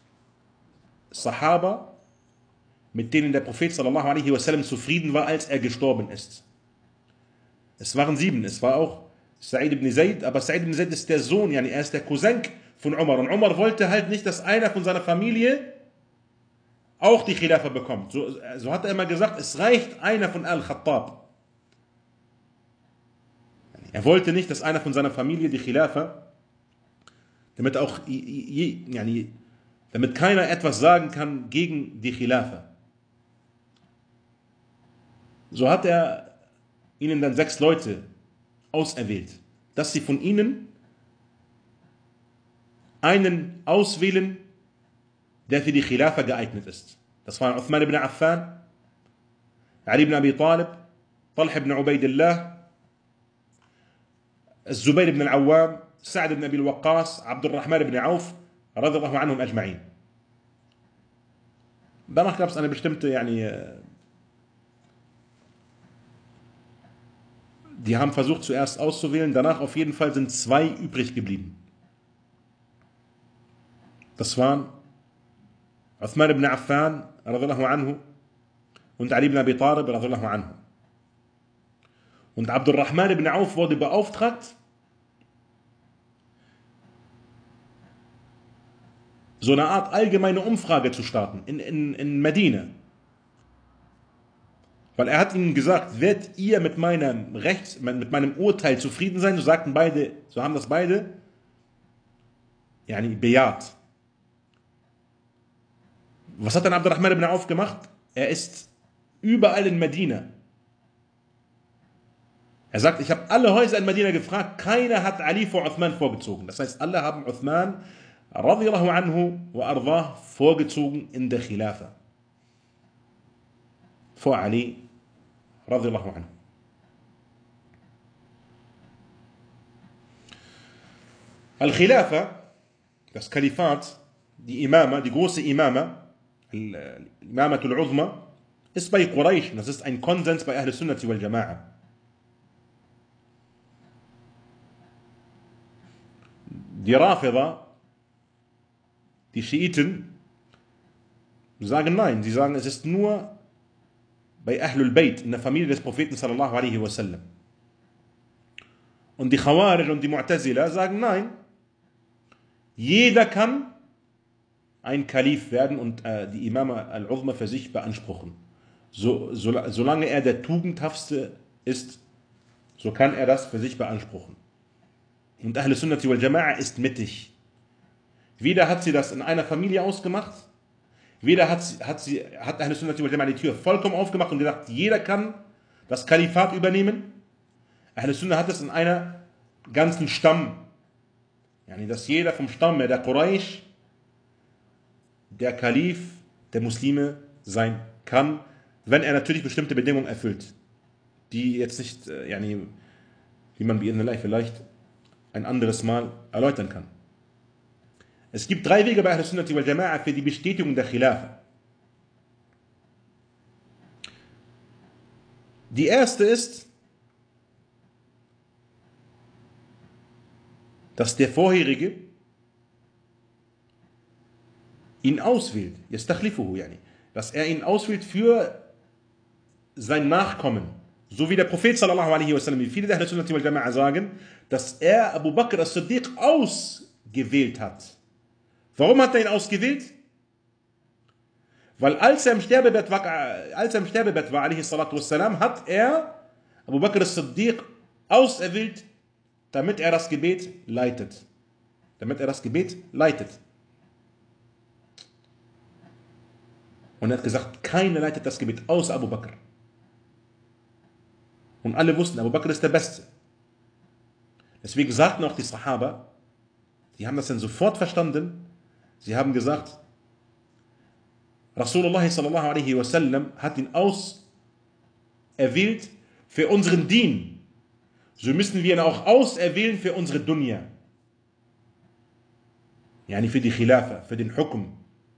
Sahaba, mit denen der Prophet sallallahu alaihi wasallam zufrieden war, als er gestorben ist. Es waren 7, es war auch Sa'id ibn Zayd, aber Sa'id ibn Zayd ist der Sohn, er ist der Cousin von Umar. Und Umar wollte halt nicht, dass einer von seiner Familie auch die Khilafa bekommt. So hat er immer gesagt, es reicht einer von Al-Khattab. Er wollte nicht, dass einer von seiner Familie die Khilafa, damit auch, damit keiner etwas sagen kann gegen die Khilafa. So hat er ihnen dann 6 Leute auserwählt, dass sie von ihnen einen auswählen, der für die Khilafa geeignet ist. Das waren Uthman ibn Affan, Ali ibn Abi Talib, Talha ibn Ubaidillah, الزبير بن العوام, سعد بن أبي الوقاص, عبد الرحمن بن Auf, رضي الله عنهم أجمعين. Danach gab es eine bestimmte, die haben versucht zuerst auszuwählen, danach auf jeden Fall sind 2 übrig geblieben. Das waren Uthman ibn Affan, radhiyallahu anhu, und Ali ibn Abi Talib, radhiyallahu anhu. Und Abdurrahman ibn Auf wurde beauftragt, so eine Art allgemeine Umfrage zu starten in Medina. Weil er hat ihnen gesagt, werdet ihr mit meinem Urteil zufrieden sein? So haben das beide bejaht. Was hat dann Abdurrahman ibn Auf gemacht? Er ist überall in Medina. Er sagt, ich habe alle Häuser in Medina gefragt, keiner hat Ali vor Uthman vorgezogen. Das heißt, alle haben Uthman radhiyallahu anhu wa ardah vorgezogen in der Khilafa. Vor Ali radhiyallahu anhu. Al-Khilafa, das Kalifat, die Imama, die große Imama, Imamatul Uzma, ist bei Quraysh, das ist ein Konsens bei Ahl Sunnati wal Jama'a. Die Rafida, die Schiiten, sagen nein. Sie sagen, es ist nur bei Ahlul Bayt, in der Familie des Propheten sallallahu alaihi wasallam. Und die Khawarij und die Mu'tazila sagen nein. Jeder kann ein Kalif werden und die Imama al-Uzma für sich beanspruchen. Solange er der Tugendhaftste ist, so kann er das für sich beanspruchen. Und Ahl Sunnati wal Jama'a ist mittig. Weder hat sie das in einer Familie ausgemacht, weder hat Ahl Sunnati wal Jama'a die Tür vollkommen aufgemacht und gesagt, jeder kann das Kalifat übernehmen. Ahl Sunnah hat es in einer ganzen Stamm, dass jeder vom Stamm der Quraysh der Kalif der Muslime sein kann, wenn er natürlich bestimmte Bedingungen erfüllt, die jetzt nicht, wie man bi'idhnillah vielleicht ein anderes Mal erläutern kann. Es gibt 3 Wege bei Ahl Sunnati wal Jama'a für die Bestätigung der Khilafa. Die erste ist, dass der Vorherige ihn auswählt, yastakhlifuhu, dass er ihn auswählt für sein Nachkommen. So wie der Prophet sallallahu alaihi wasallam, wie viele der Ahl Sunnati wal Jama'a sagen, dass er Abu Bakr as-Siddiq ausgewählt hat. Warum hat er ihn ausgewählt? Weil als er im Sterbebett war, alaihi salatu wassalam, hat er Abu Bakr as-Siddiq auserwählt, damit er das Gebet leitet. Und er hat gesagt, keiner leitet das Gebet außer Abu Bakr. Und alle wussten, Abu Bakr ist der Beste. Deswegen sagten auch die Sahaba, die haben das dann sofort verstanden, sie haben gesagt, Rasulullah sallallahu alaihi wasallam hat ihn auserwählt für unseren Dien. So müssen wir ihn auch auserwählen für unsere Dunya. Für die Khilafa, für den Hukm.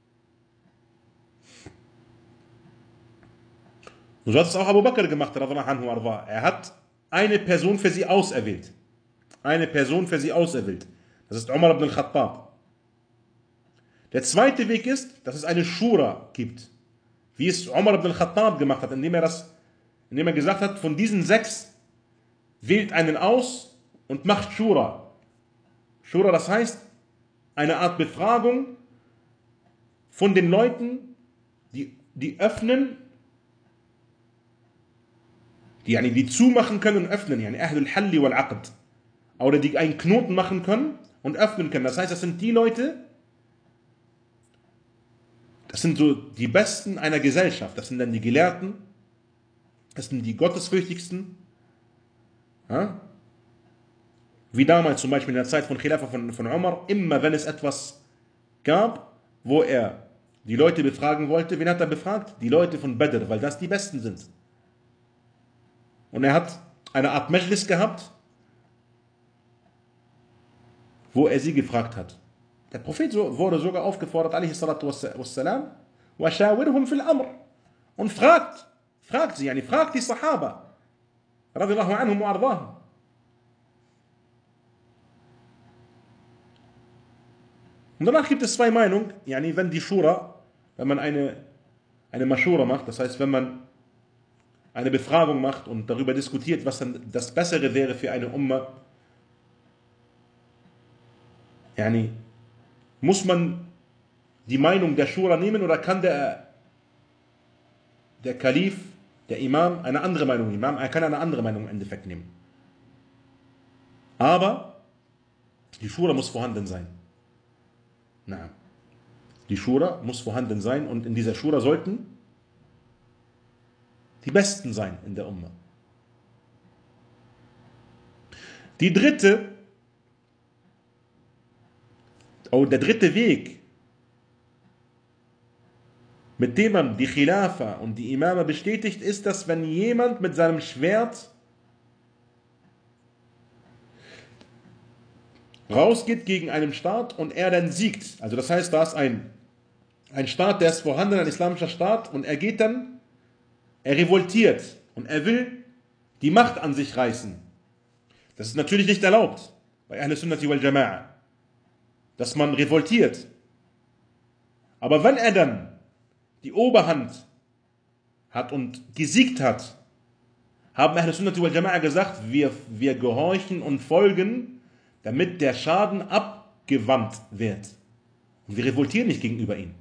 Und so hat es auch Abu Bakr gemacht, radhiyallahu anhu arda. Er hat eine Person für sie auserwählt. Das ist Umar ibn al-Khattab. Der zweite Weg ist, dass es eine Shura gibt. Wie es Umar ibn al-Khattab gemacht hat, indem er gesagt hat, von diesen 6 wählt einen aus und macht Shura. Shura, das heißt, eine Art Befragung von den Leuten, die öffnen die zumachen können und öffnen, Ahlul Halli wal Aqd. Oder die einen Knoten machen können und öffnen können. Das heißt, das sind die Leute, das sind so die Besten einer Gesellschaft. Das sind dann die Gelehrten, das sind die Gottesfürchtigsten. Ja? Wie damals zum Beispiel in der Zeit von Khilafa von Umar, immer wenn es etwas gab, wo er die Leute befragen wollte, wen hat er befragt? Die Leute von Badr, weil das die Besten sind. Und er hat eine Art Majlis gehabt, wo er sie gefragt hat. Der Prophet wurde sogar aufgefordert, alaihi salatu wassalam, وَشَاوِرْهُمْ فِي الْأَمْرِ, und fragt sie, fragt die Sahaba, radiyallahu anhum wa ardahum. Und danach gibt es zwei Meinungen, wenn die Shura, wenn man eine Mashura macht, das heißt, wenn man eine Befragung macht und darüber diskutiert, was dann das Bessere wäre für eine Umma, muss man die Meinung der Shura nehmen oder kann der Kalif, der Imam, eine andere Meinung nehmen? Er kann eine andere Meinung im Endeffekt nehmen. Aber die Shura muss vorhanden sein. Na, die Shura muss vorhanden sein und in dieser Shura sollten die Besten sein in der Umma. Der dritte Weg, mit dem man die Khilafa und die Imame bestätigt, ist, dass wenn jemand mit seinem Schwert rausgeht gegen einen Staat und er dann siegt, also das heißt, da ist ein Staat, der ist vorhanden, ein islamischer Staat, und er revoltiert und er will die Macht an sich reißen. Das ist natürlich nicht erlaubt bei Ahl Sunnati wal Jama'a, dass man revoltiert. Aber wenn er dann die Oberhand hat und gesiegt hat, haben Ahl Sunnati wal Jama'a gesagt, wir gehorchen und folgen, damit der Schaden abgewandt wird. Und wir revoltieren nicht gegenüber ihm.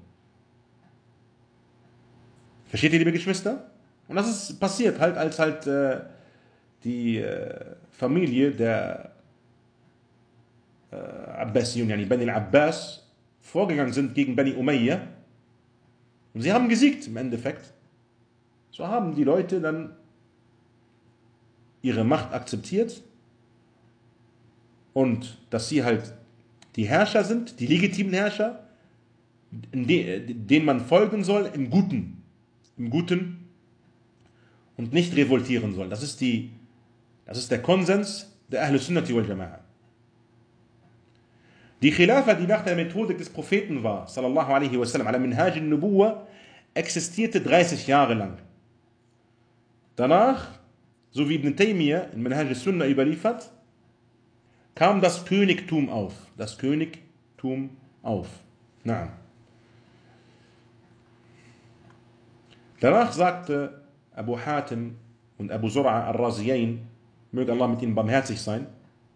Versteht ihr, liebe Geschwister? Und das ist passiert, als die Familie der Abbasiyun, Bani al-Abbas, vorgegangen sind gegen Bani Umayyah. Und sie haben gesiegt im Endeffekt. So haben die Leute dann ihre Macht akzeptiert und dass sie halt die Herrscher sind, die legitimen Herrscher, denen man folgen soll im Guten und nicht revoltieren soll. Das ist der Konsens der Ahl Sunnati wal Jama'a. Die Khilafa, die nach der Methodik des Propheten war, sallallahu alaihi wasallam, ala Minhaj al-Nubuwah, existierte 30 Jahre lang. Danach, so wie Ibn Taymiyyah in Minhaj al-Sunnah überliefert, kam das Königtum auf. Naam. Danach sagte Abu Hatim und Abu Zur'a al-Raziyain, möge Allah mit ihnen barmherzig sein,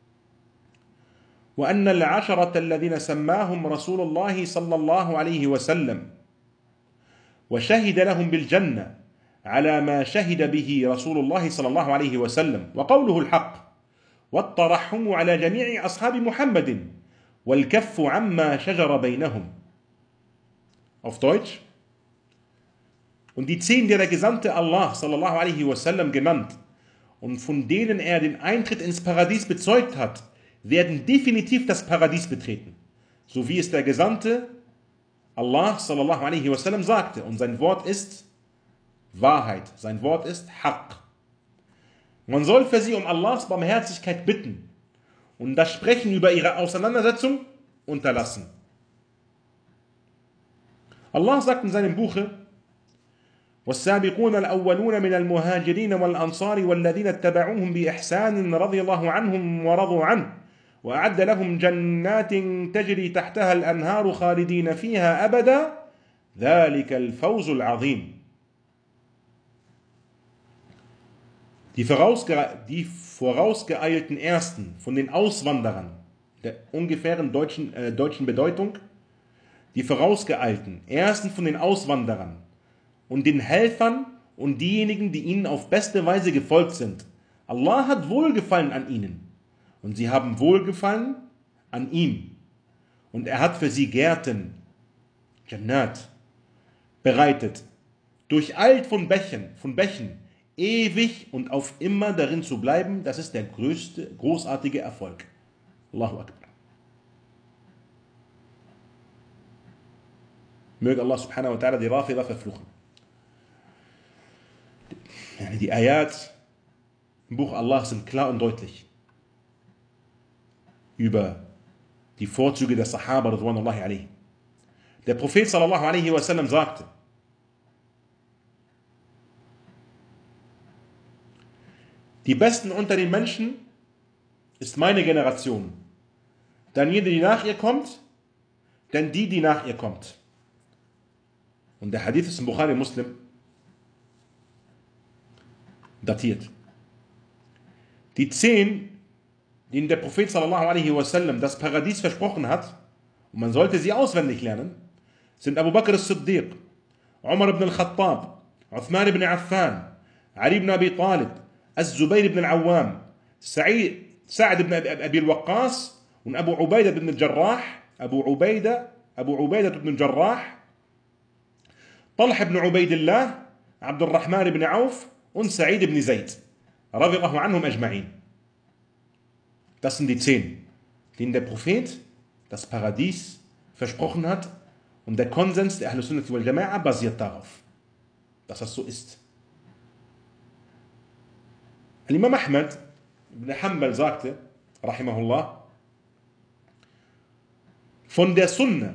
وأن العشرة الذين سماهم رسول الله صلى الله عليه وسلم وشهد لهم بالجنة على ما شهد به رسول الله صلى الله عليه وسلم وقوله الحق والترحم على جميع أصحاب محمد والكف عما شجر بينهم. Auf Deutsch: Und die 10, der Gesandte Allah sallallahu alaihi wasallam genannt und von denen er den Eintritt ins Paradies bezeugt hat, werden definitiv das Paradies betreten, so wie es der Gesandte Allah sallallahu alaihi wasallam sagte. Und sein Wort ist Wahrheit, sein Wort ist Haqq. Man soll für sie um Allahs Barmherzigkeit bitten und das Sprechen über ihre Auseinandersetzung unterlassen. Allah sagt in seinem Buche: والسابقون الأولون من المهاجرين والأنصار والذين اتبعوهم بإحسان رضي الله عنهم ورضوا عنه وأعد لهم جنات تجري تحتها الأنهار خالدين فيها أبدا ذلك الفوز العظيم. Die vorausgeeilten Ersten von den Auswanderern, der ungefähren deutschen Bedeutung, die vorausgeeilten Ersten von den Auswanderern und den Helfern und diejenigen, die ihnen auf beste Weise gefolgt sind. Allah hat Wohlgefallen an ihnen und sie haben Wohlgefallen an ihm. Und er hat für sie Gärten, Jannat, bereitet, durcheilt von Bächen, ewig und auf immer darin zu bleiben, das ist der großartige Erfolg. Allahu Akbar. Möge Allah subhanahu wa ta'ala die Rafida verfluchen. Die Ayat im Buch Allah sind klar und deutlich über die Vorzüge der Sahaba radwanullahi alayhi. Der Prophet sallallahu alaihi wasallam sagte: Die Besten unter den Menschen ist meine Generation, dann jede, die nach ihr kommt, dann die nach ihr kommt. Und der Hadith ist in Bukhari Muslim datiert. Die 10, denen der Prophet sallallahu alaihi wasallam das Paradies versprochen hat, und man sollte sie auswendig lernen, sind Abu Bakr as-Siddiq, Umar ibn al-Khattab, Uthman ibn Affan, Ali ibn Abi Talib, Az-Zubayr ibn al-Awwam, Sa'd ibn Abi al-Waqqas und Abu Ubaidah ibn al-Jarrah, Abu Ubaidah ibn al-Jarrah, Talha ibn Ubaidillah, Abdul Rahman ibn Auf und Sa'id ibn Zayd. Radiyallahu anhum ajma'in. Das sind die 10, denen der Prophet das Paradies versprochen hat, und der Konsens der Ahlus Sunnah wal Jama'a basiert darauf, dass das so ist. Imam Ahmad ibn Hanbal sagte, rahimahullah, von der Sunna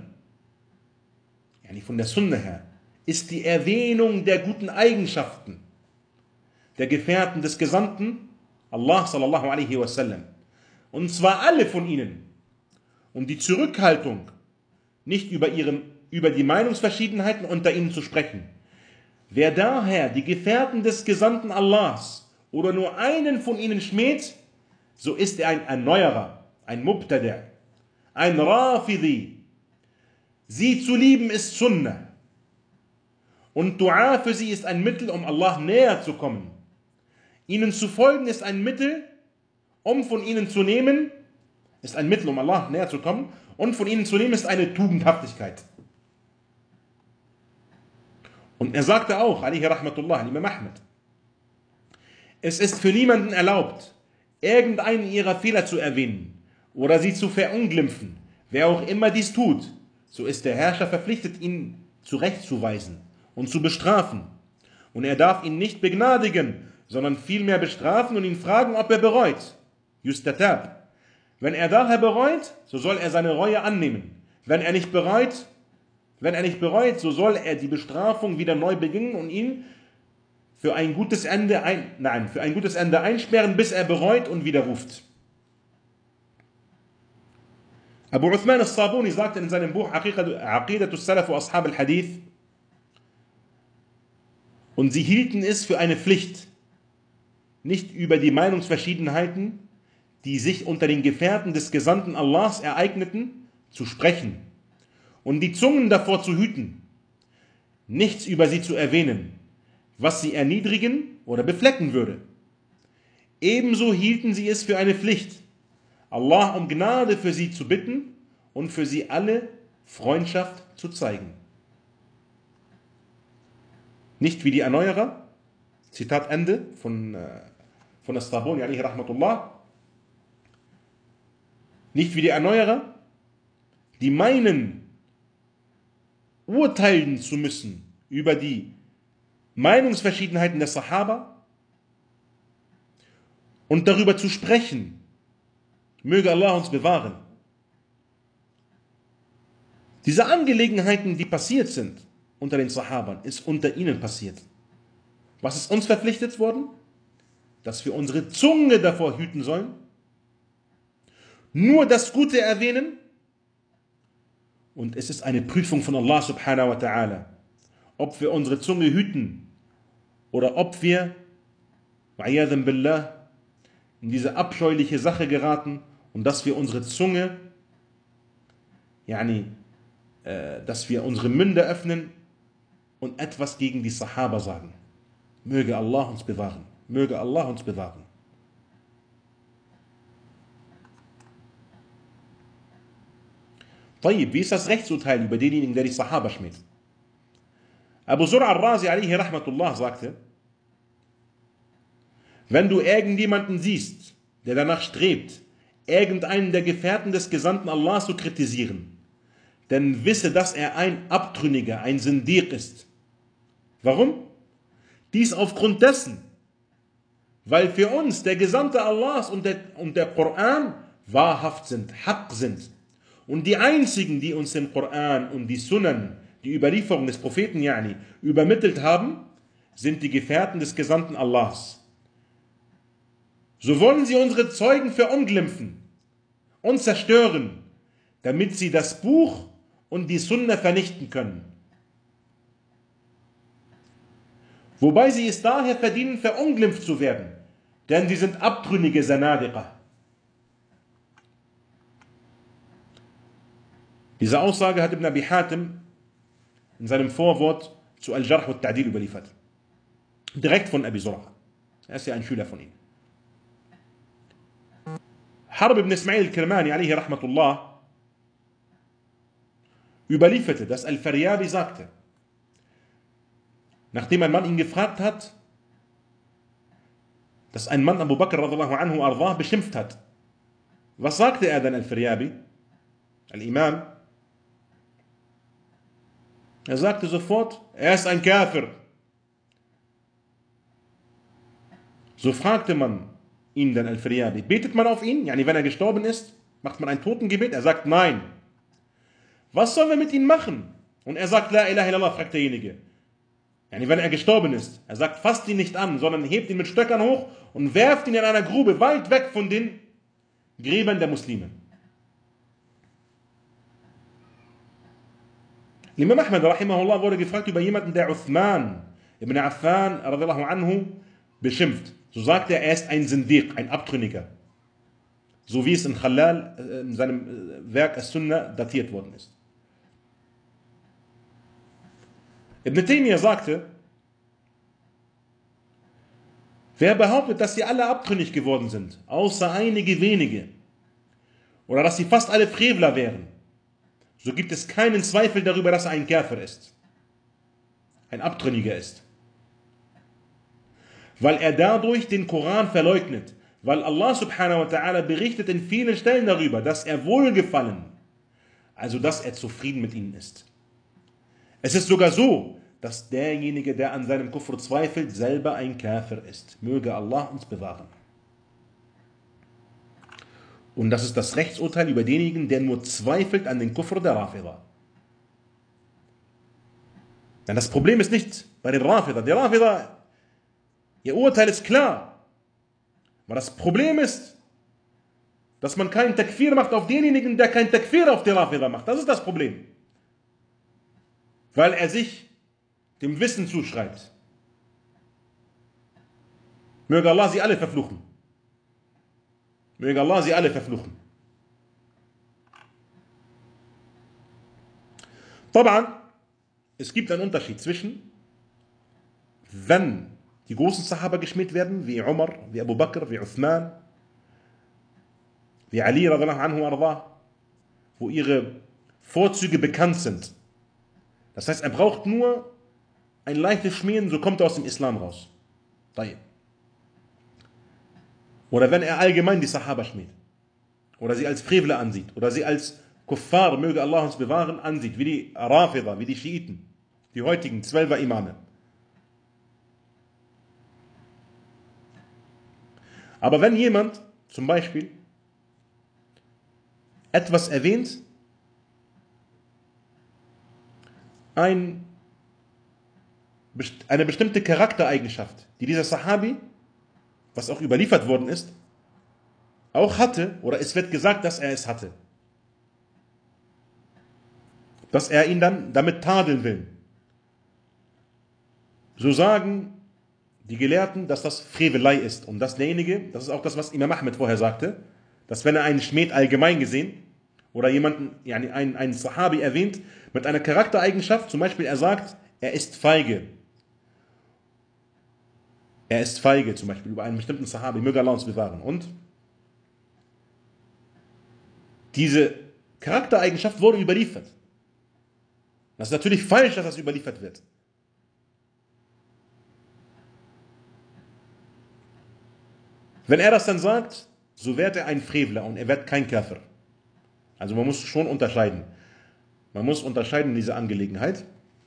her, ist die Erwähnung der guten Eigenschaften der Gefährten des Gesandten Allah sallallahu alaihi wasallam, und zwar alle von ihnen, und die Zurückhaltung, nicht über die Meinungsverschiedenheiten unter ihnen zu sprechen. Wer daher die Gefährten des Gesandten Allahs oder nur einen von ihnen schmäht, so ist er ein Erneuerer, ein Mubtada', ein Rafidi. Sie zu lieben ist Sunnah. Und Dua für sie ist ein Mittel, um Allah näher zu kommen. Ihnen zu folgen ist ein Mittel, um von ihnen zu nehmen, ist ein Mittel, um Allah näher zu kommen, und von ihnen zu nehmen ist eine Tugendhaftigkeit. Und er sagte auch, alaihi rahmatullah, Imam Ahmad, es ist für niemanden erlaubt, irgendeinen ihrer Fehler zu erwähnen oder sie zu verunglimpfen. Wer auch immer dies tut, so ist der Herrscher verpflichtet, ihn zurechtzuweisen und zu bestrafen. Und er darf ihn nicht begnadigen, sondern vielmehr bestrafen und ihn fragen, ob er bereut. Justatab. Wenn er daher bereut, so soll er seine Reue annehmen. Wenn er nicht bereut, so soll er die Bestrafung wieder neu beginnen und ihn für ein gutes Ende einsperren, bis er bereut und widerruft. Abu Uthman al-Sabuni sagte in seinem Buch Aqidatus Salaf wa Ashab al-Hadith, und sie hielten es für eine Pflicht, nicht über die Meinungsverschiedenheiten, die sich unter den Gefährten des Gesandten Allahs ereigneten, zu sprechen und die Zungen davor zu hüten, nichts über sie zu erwähnen, was sie erniedrigen oder beflecken würde. Ebenso hielten sie es für eine Pflicht, Allah um Gnade für sie zu bitten und für sie alle Freundschaft zu zeigen. Nicht wie die Erneuerer, Zitat Ende von As-Sabuni alaihi rahmatullah, nicht wie die Erneuerer, die meinen, urteilen zu müssen über die Meinungsverschiedenheiten der Sahaba und darüber zu sprechen. Möge Allah uns bewahren. Diese Angelegenheiten, die passiert sind unter den Sahabern, ist unter ihnen passiert. Was ist uns verpflichtet worden? Dass wir unsere Zunge davor hüten sollen, nur das Gute erwähnen, und es ist eine Prüfung von Allah subhanahu wa ta'ala, ob wir unsere Zunge hüten oder ob wir wa'iyadhan billah in diese abscheuliche Sache geraten und dass wir unsere Zunge, dass wir unsere Münder öffnen und etwas gegen die Sahaba sagen. Möge Allah uns bewahren. Möge Allah uns bewahren. طيب, wie ist das Rechtsurteil über denjenigen, der die Sahaba schmäht? Abu Zur'a al-Razi alaihi rahmatullah sagte, wenn du irgendjemanden siehst, der danach strebt, irgendeinen der Gefährten des Gesandten Allah zu kritisieren, dann wisse, dass er ein Abtrünniger, ein Sindiq ist. Warum? Dies aufgrund dessen, weil für uns der Gesandte Allahs und der Koran wahrhaft sind, Haqq sind. Und die einzigen, die uns den Koran und die Sunnen, die Überlieferung des Propheten übermittelt haben, sind die Gefährten des Gesandten Allahs. So wollen sie unsere Zeugen verunglimpfen und zerstören, damit sie das Buch und die Sunna vernichten können. Wobei sie es daher verdienen, verunglimpft zu werden, denn sie sind abtrünnige Zanadiqa. Diese Aussage hat Ibn Abi Hatim in seinem Vorwort zu Al-Jarh wa Ta'dil überliefert. Direkt von Abi Zur'a. Er ist ja ein Schüler von ihm. Harb ibn Ismail al-Kirmani, alaihi rahmatullah, überlieferte, dass Al-Faryabi sagte, nachdem ein Mann ihn gefragt hat, dass ein Mann Abu Bakr radhiallahu anhu ardah beschimpft hat. Was sagte er dann, Al-Faryabi, Al-Imam? Er sagte sofort, er ist ein Kafir. So fragte man ihn dann, Al-Faryabi, betet man auf ihn? Wenn er gestorben ist, macht man ein Totengebet? Er sagt, nein. Was sollen wir mit ihm machen? Und er sagt, La ilaha illallah, fragt derjenige. Wenn er gestorben ist. Er sagt, fasst ihn nicht an, sondern hebt ihn mit Stöckern hoch und werft ihn in einer Grube weit weg von den Gräbern der Muslime. Imam Ahmad rahimahullah wurde gefragt über jemanden, der Uthman ibn Affan radhiallahu anhu beschimpft. So sagt er ist ein Sindiq, ein Abtrünniger. So wie es in Khalal, in seinem Werk As-Sunnah, datiert worden ist. Ibn Taymiyyah sagte, wer behauptet, dass sie alle abtrünnig geworden sind, außer einige wenige, oder dass sie fast alle Frevler wären, so gibt es keinen Zweifel darüber, dass er ein Kafir ist, ein Abtrünniger ist. Weil er dadurch den Koran verleugnet, weil Allah subhanahu wa ta'ala berichtet in vielen Stellen darüber, dass er wohlgefallen, also dass er zufrieden mit ihnen ist. Es ist sogar so, dass derjenige, der an seinem Kufr zweifelt, selber ein Kafir ist. Möge Allah uns bewahren. Und das ist das Rechtsurteil über denjenigen, der nur zweifelt an den Kufr der Rafida. Denn das Problem ist nicht bei den Rafida. Die Rafida, ihr Urteil ist klar. Aber das Problem ist, dass man keinen Takfir macht auf denjenigen, der keinen Takfir auf die Rafida macht. Das ist das Problem. Weil er sich dem Wissen zuschreibt. Möge Allah sie alle verfluchen. Möge Allah sie alle verfluchen. Taban, es gibt einen Unterschied zwischen, wenn die großen Sahaba geschmäht werden, wie Umar, wie Abu Bakr, wie Uthman, wie Ali radhiallahu anhu ardah, wo ihre Vorzüge bekannt sind. Das heißt, er braucht nur ein leichtes Schmähen, so kommt er aus dem Islam raus. Oder wenn er allgemein die Sahaba schmäht, oder sie als Frevler ansieht, oder sie als Kuffar, möge Allah uns bewahren, ansieht, wie die Rafida, wie die Schiiten, die heutigen 12er Imame. Aber wenn jemand zum Beispiel etwas erwähnt, eine bestimmte Charaktereigenschaft, die dieser Sahabi, was auch überliefert worden ist, auch hatte, oder es wird gesagt, dass er es hatte, dass er ihn dann damit tadeln will. So sagen die Gelehrten, dass das Frevelei ist. Und dass derjenige, das ist auch das, was Imam Ahmed vorher sagte, dass wenn er einen schmäht allgemein gesehen, oder jemanden, einen Sahabi erwähnt, mit einer Charaktereigenschaft, zum Beispiel er sagt, er ist feige, Er ist feige, zum Beispiel über einen bestimmten Sahabi, möge Allah uns bewahren. Und diese Charaktereigenschaft wurde überliefert. Das ist natürlich falsch, dass das überliefert wird. Wenn er das dann sagt, so wird er ein Frevler und er wird kein Kafir. Also man muss schon unterscheiden. Man muss unterscheiden in dieser Angelegenheit.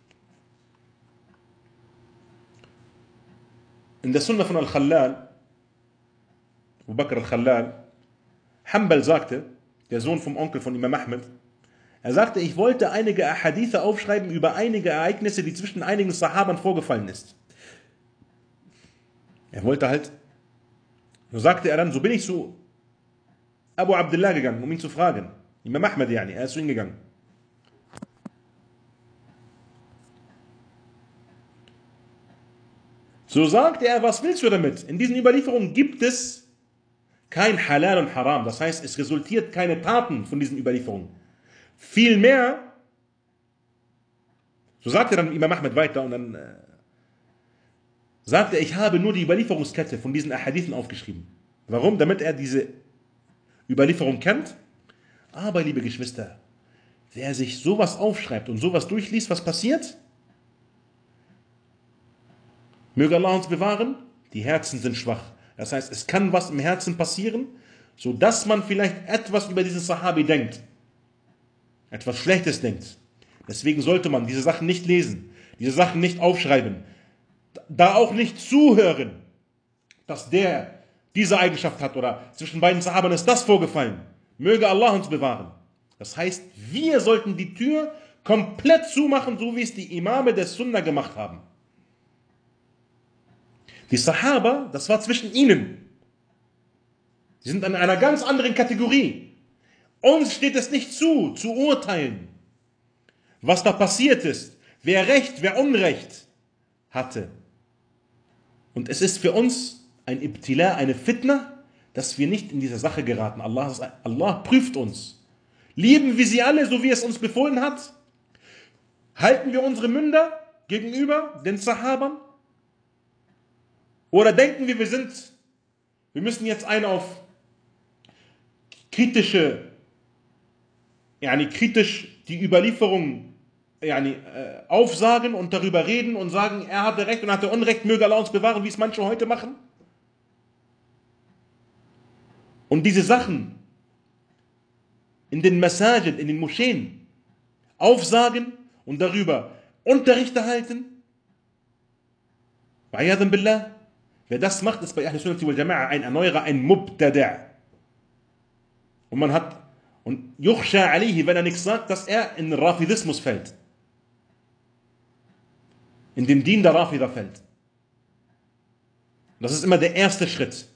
In der Sunna von Al-Khallal, Abu Bakr Al-Khallal, Hanbal sagte, der Sohn vom Onkel von Imam Ahmed, er sagte, ich wollte einige Ahadithe aufschreiben über einige Ereignisse, die zwischen einigen Sahabern vorgefallen ist. Er wollte halt, so sagte er dann, so bin ich zu Abu Abdullah gegangen, um ihn zu fragen. Imam Ahmed, er ist zu ihm gegangen. So sagte er, was willst du damit? In diesen Überlieferungen gibt es kein Halal und Haram. Das heißt, es resultiert keine Taten von diesen Überlieferungen. Vielmehr, so sagte dann Imam Ahmed weiter und dann sagte er, ich habe nur die Überlieferungskette von diesen Ahadithen aufgeschrieben. Warum? Damit er diese Überlieferung kennt. Aber, liebe Geschwister, wer sich sowas aufschreibt und sowas durchliest, was passiert? Möge Allah uns bewahren, die Herzen sind schwach. Das heißt, es kann was im Herzen passieren, sodass man vielleicht etwas über diesen Sahabi denkt. Etwas Schlechtes denkt. Deswegen sollte man diese Sachen nicht lesen, diese Sachen nicht aufschreiben. Da auch nicht zuhören, dass der diese Eigenschaft hat oder zwischen beiden Sahabern ist das vorgefallen. Möge Allah uns bewahren. Das heißt, wir sollten die Tür komplett zumachen, so wie es die Imame des Sunna gemacht haben. Die Sahaba, das war zwischen ihnen. Sie sind in einer ganz anderen Kategorie. Uns steht es nicht zu urteilen, was da passiert ist, wer Recht, wer Unrecht hatte. Und es ist für uns ein Ibtila, eine Fitna, dass wir nicht in diese Sache geraten. Allah prüft uns. Lieben wir sie alle, so wie es uns befohlen hat? Halten wir unsere Münder gegenüber den Sahabern? Oder denken wir, wir müssen jetzt einen auf kritisch die Überlieferung aufsagen und darüber reden und sagen, er hatte Recht und hatte Unrecht, möge Allah uns bewahren, wie es manche heute machen? Und diese Sachen in den Masajid, in den Moscheen aufsagen und darüber Unterricht erhalten? Wa'iyadhan billah. Wer das macht, ist bei Ahl Sunnati wal Jama'a ein Erneuerer, ein Mubtada'. Und Yukhsha alihi, wenn er nichts sagt, dass er in Rafidismus fällt. In den Dien der Rafida fällt. Das ist immer der erste Schritt.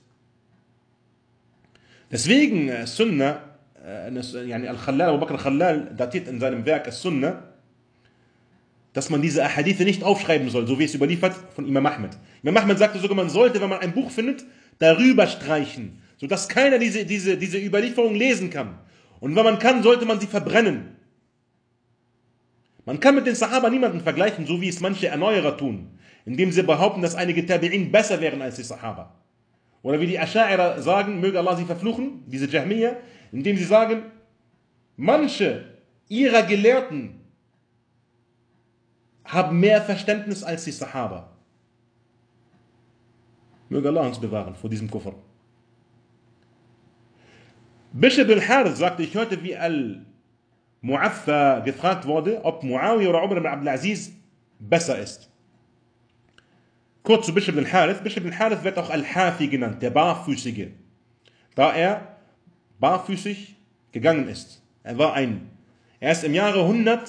Deswegen Sunna, Al-Khallal, Abu Bakr Al-Khallal datiert in seinem Werk As-Sunna, dass man diese Ahadithe nicht aufschreiben soll, so wie es überliefert von Imam Ahmed. Imam Ahmed sagte sogar, man sollte, wenn man ein Buch findet, darüber streichen, sodass keiner diese Überlieferung lesen kann. Und wenn man kann, sollte man sie verbrennen. Man kann mit den Sahaba niemanden vergleichen, so wie es manche Erneuerer tun, indem sie behaupten, dass einige Tabi'in besser wären als die Sahaba. Oder wie die Asha'ira sagen, möge Allah sie verfluchen, diese Jahmiyyah, indem sie sagen, manche ihrer Gelehrten haben mehr Verständnis als die Sahaba. Möge Allah uns bewahren vor diesem Kufr. Bishr ibn al-Harith sagte, ich hörte, wie Al-Mu'affa gefragt wurde, ob Muawiyah oder Umar ibn Abdul Aziz besser ist. Kurz zu Bishr ibn al-Harith. Bishr ibn al-Harith wird auch Al-Hafi genannt, der Barfüßige, da er barfüßig gegangen ist. Er ist im Jahre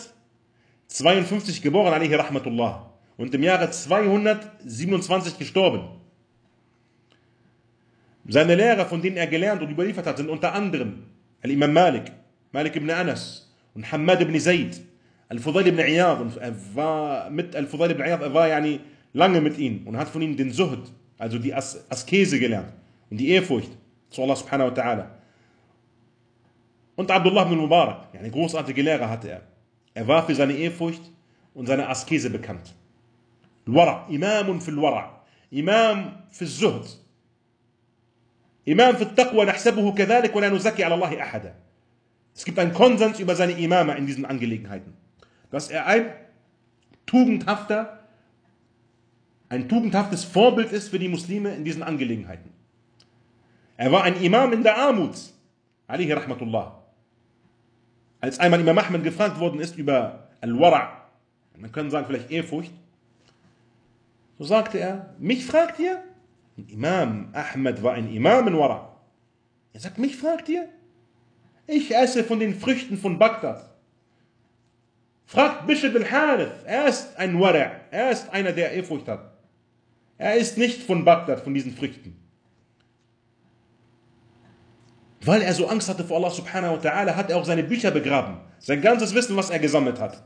152 geboren, alayhi rahmatullah, und im Jahre 227 gestorben. Seine Lehrer, von denen er gelernt und überliefert hat, sind unter anderem Al-Imam Malik ibn Anas und Hammad ibn Zayd, Al-Fudayl ibn Iyad, und er war lange mit ihm und hat von ihm den Zuhd, also die Askese gelernt und die Ehrfurcht zu Allah subhanahu wa ta'ala. Und Abdullah ibn Mubarak, eine großartige Lehrer hatte er. Er war für seine Ehrfurcht und seine Askese bekannt. Al-Wara', Imamun fil Wara'. Imam für Zuhd. Imam für Taqwa, nahsabuhu kadhalik, wa la nuzaki ala Allahi ahada. Es gibt einen Konsens über seine Imame in diesen Angelegenheiten. Dass er ein tugendhaftes Vorbild ist für die Muslime in diesen Angelegenheiten. Er war ein Imam in der Armut, alayhi rahmatullah. Als einmal Imam Ahmed gefragt worden ist über Al-Wara', man kann sagen vielleicht Ehrfurcht, so sagte er, mich fragt ihr? Imam Ahmed war ein Imam in Wara'. Er sagt, mich fragt ihr? Ich esse von den Früchten von Bagdad. Fragt Bishr al-Harith, er ist ein Wara', er ist einer, der Ehrfurcht hat. Er ist nicht von Bagdad, von diesen Früchten. Weil er so Angst hatte vor Allah subhanahu wa ta'ala, hat er auch seine Bücher begraben. Sein ganzes Wissen, was er gesammelt hat.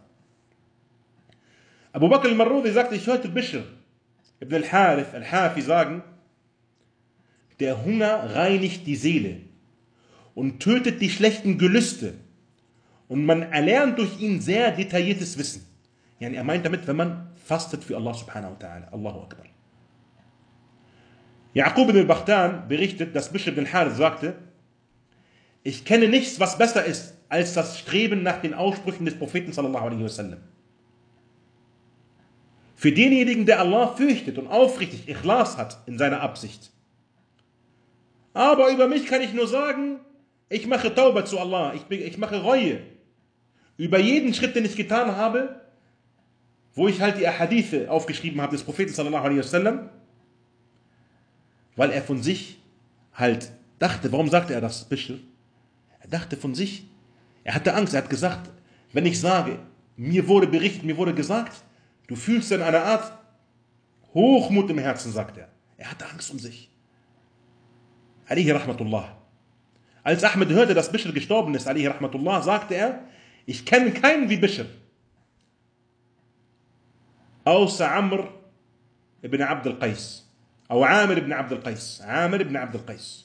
Abu Bakr al-Marrudi sagte, ich hörte Bishr ibn al-Harith al-Hafi sagen, der Hunger reinigt die Seele und tötet die schlechten Gelüste. Und man erlernt durch ihn sehr detailliertes Wissen. Er meint damit, wenn man fastet für Allah subhanahu wa ta'ala. Allahu Akbar. Yaqub ibn al-Bakhtan berichtet, dass Bishr ibn al-Harith sagte, ich kenne nichts, was besser ist, als das Streben nach den Aussprüchen des Propheten sallallahu alaihi wasallam. Für denjenigen, der Allah fürchtet und aufrichtig Ikhlas hat in seiner Absicht. Aber über mich kann ich nur sagen, ich mache Tauba zu Allah, ich mache Reue. Über jeden Schritt, den ich getan habe, wo ich halt die Ahadithe aufgeschrieben habe des Propheten sallallahu alaihi wasallam, weil er von sich halt dachte, warum sagte er das, Bishr? Er dachte von sich, er hatte Angst, er hat gesagt, wenn ich sage, mir wurde berichtet, mir wurde gesagt, du fühlst dann eine Art Hochmut im Herzen, sagt er. Er hatte Angst um sich. Alayhi rahmatullah. Als Ahmed hörte, dass Bishr gestorben ist, alayhi rahmatullah, sagte er, ich kenne keinen wie Bishr. Außer Amr ibn Abd al-Qais. Oder Amr ibn Abd al-Qais. Amr ibn Abd al-Qais.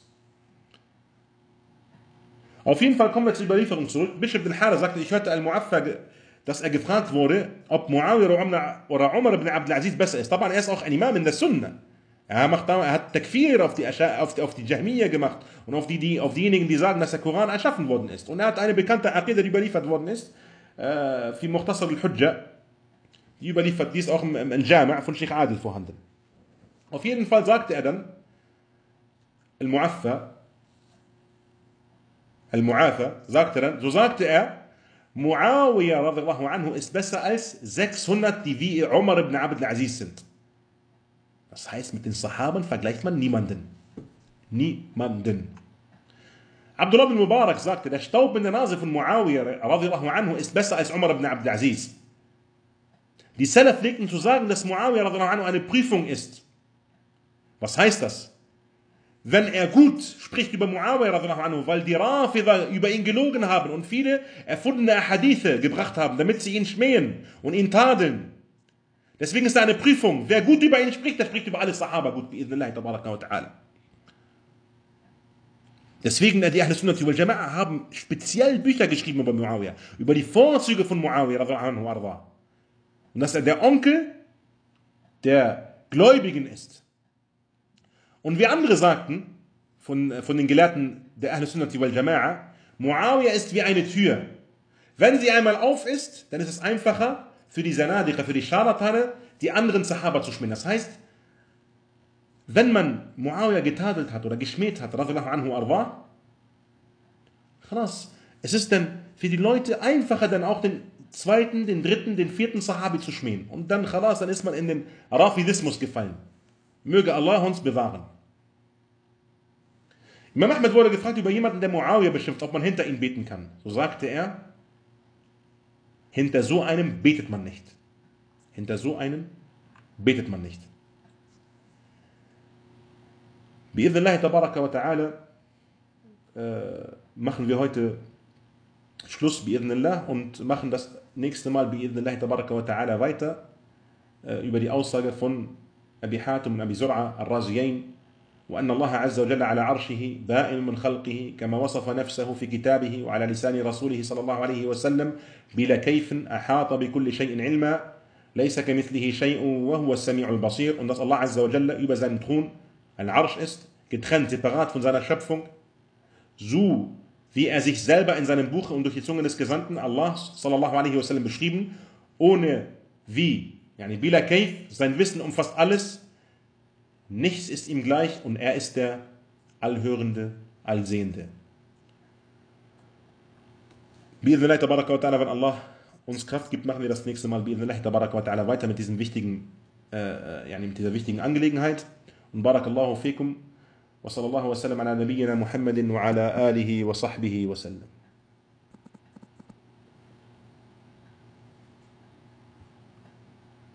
Auf jeden Fall kommen wir zur Überlieferung zurück. Bishr ibn al-Harith sagte, ich hörte Al-Mu'affa, dass er gefragt wurde, ob Muawiyah oder Umar ibn Abd al-Aziz besser ist. Aber er ist auch ein Imam in der Sunna. Er hat Takfir auf die Jahmiyyah gemacht und auf diejenigen, die sagen, dass der Koran erschaffen worden ist. Und er hat eine bekannte Aqidah, die überliefert worden ist, für Mukhtasar al-Hujja, die ist auch im Jama' von Sheikh Adil vorhanden. Auf jeden Fall sagte er dann, Al-Mu'affa, so sagte er, Muawiyah radhiyallahu anhu ist besser als 600, die wie Umar ibn Abd al-Aziz sind. Das heißt, mit den Sahaben vergleicht man niemanden. Niemanden. Abdullah ibn Mubarak sagte, der Staub in der Nase von Muawiyah radhiyallahu anhu ist besser als Umar ibn Abd al-Aziz. Die Salaf pflegten zu sagen, dass Muawiyah radhiyallahu anhu eine Prüfung ist. Was heißt das? Wenn er gut spricht über Muawiyah radhiyallahu anhu, weil die Rafidha über ihn gelogen haben und viele erfundene Hadithe gebracht haben, damit sie ihn schmähen und ihn tadeln. Deswegen ist da eine Prüfung. Wer gut über ihn spricht, der spricht über alle Sahaba gut, bi'idhnillahi tabaraka wa ta'ala. Deswegen, die Ahl Sunnah wal Jama'a haben speziell Bücher geschrieben über Muawiyah, über die Vorzüge von Muawiyah radhiyallahu anhu arda. Und dass er der Onkel der Gläubigen ist. Und wie andere sagten, von den Gelehrten der Ahl Sunnah wal Jama'a, Muawiyah ist wie eine Tür. Wenn sie einmal auf ist, dann ist es einfacher für die Zanadiqa, für die Scharlatane, die anderen Sahaba zu schmähen. Das heißt, wenn man Muawiyah getadelt hat oder geschmäht hat, radhiyallahu anhu arda, es ist dann für die Leute einfacher, dann auch den zweiten, den dritten, den vierten Sahabi zu schmähen. Und dann ist man in den Rafidismus gefallen. Möge Allah uns bewahren. Imam Ahmed wurde gefragt über jemanden, der Muawiyah beschimpft, ob man hinter ihm beten kann. So sagte er, hinter so einem betet man nicht. Hinter so einem betet man nicht. Bi'idhnillahi tabaraka wa ta'ala machen wir heute Schluss bi'idhnillah und machen das nächste Mal bi'idhnillahi tabaraka wa ta'ala weiter über die Aussage von Abi Hatim und Abi Zur'a al-Raziyayn وأن الله عز وجل على عرشه بائن من خلقه كما وصف نفسه في كتابه وعلى لسان رسوله صلى الله عليه وسلم بلا كيف أحاط بكل شيء علما لَيْسَ كَمِثْلِهِ شَيْءٌ وَهُوَ السَّمِيعُ الْبَصِيرُ. Und dass Allah Azza wa Jalla über seinem Thron ein Arsch ist, getrennt, separat von seiner Schöpfung, so wie er sich selber in seinem Buch und durch die Zunge des Gesandten Allah sallallahu alaihi wasallam beschrieben, ohne wie, yani bila kayf, sein Wissen umfasst alles, nichts ist ihm gleich und er ist der Allhörende, Allsehende. Bi'idhnillah tabaraka wa ta'ala, wenn Allah uns Kraft gibt, machen wir das nächste Mal bi'idhnillah tabaraka wa ta'ala weiter mit diesem wichtigen, mit dieser wichtigen Angelegenheit. Und barakallahu fikum wa sallallahu wa sallam ala nabiyyina Muhammadin wa ala alihi wa sahbihi wa sallam.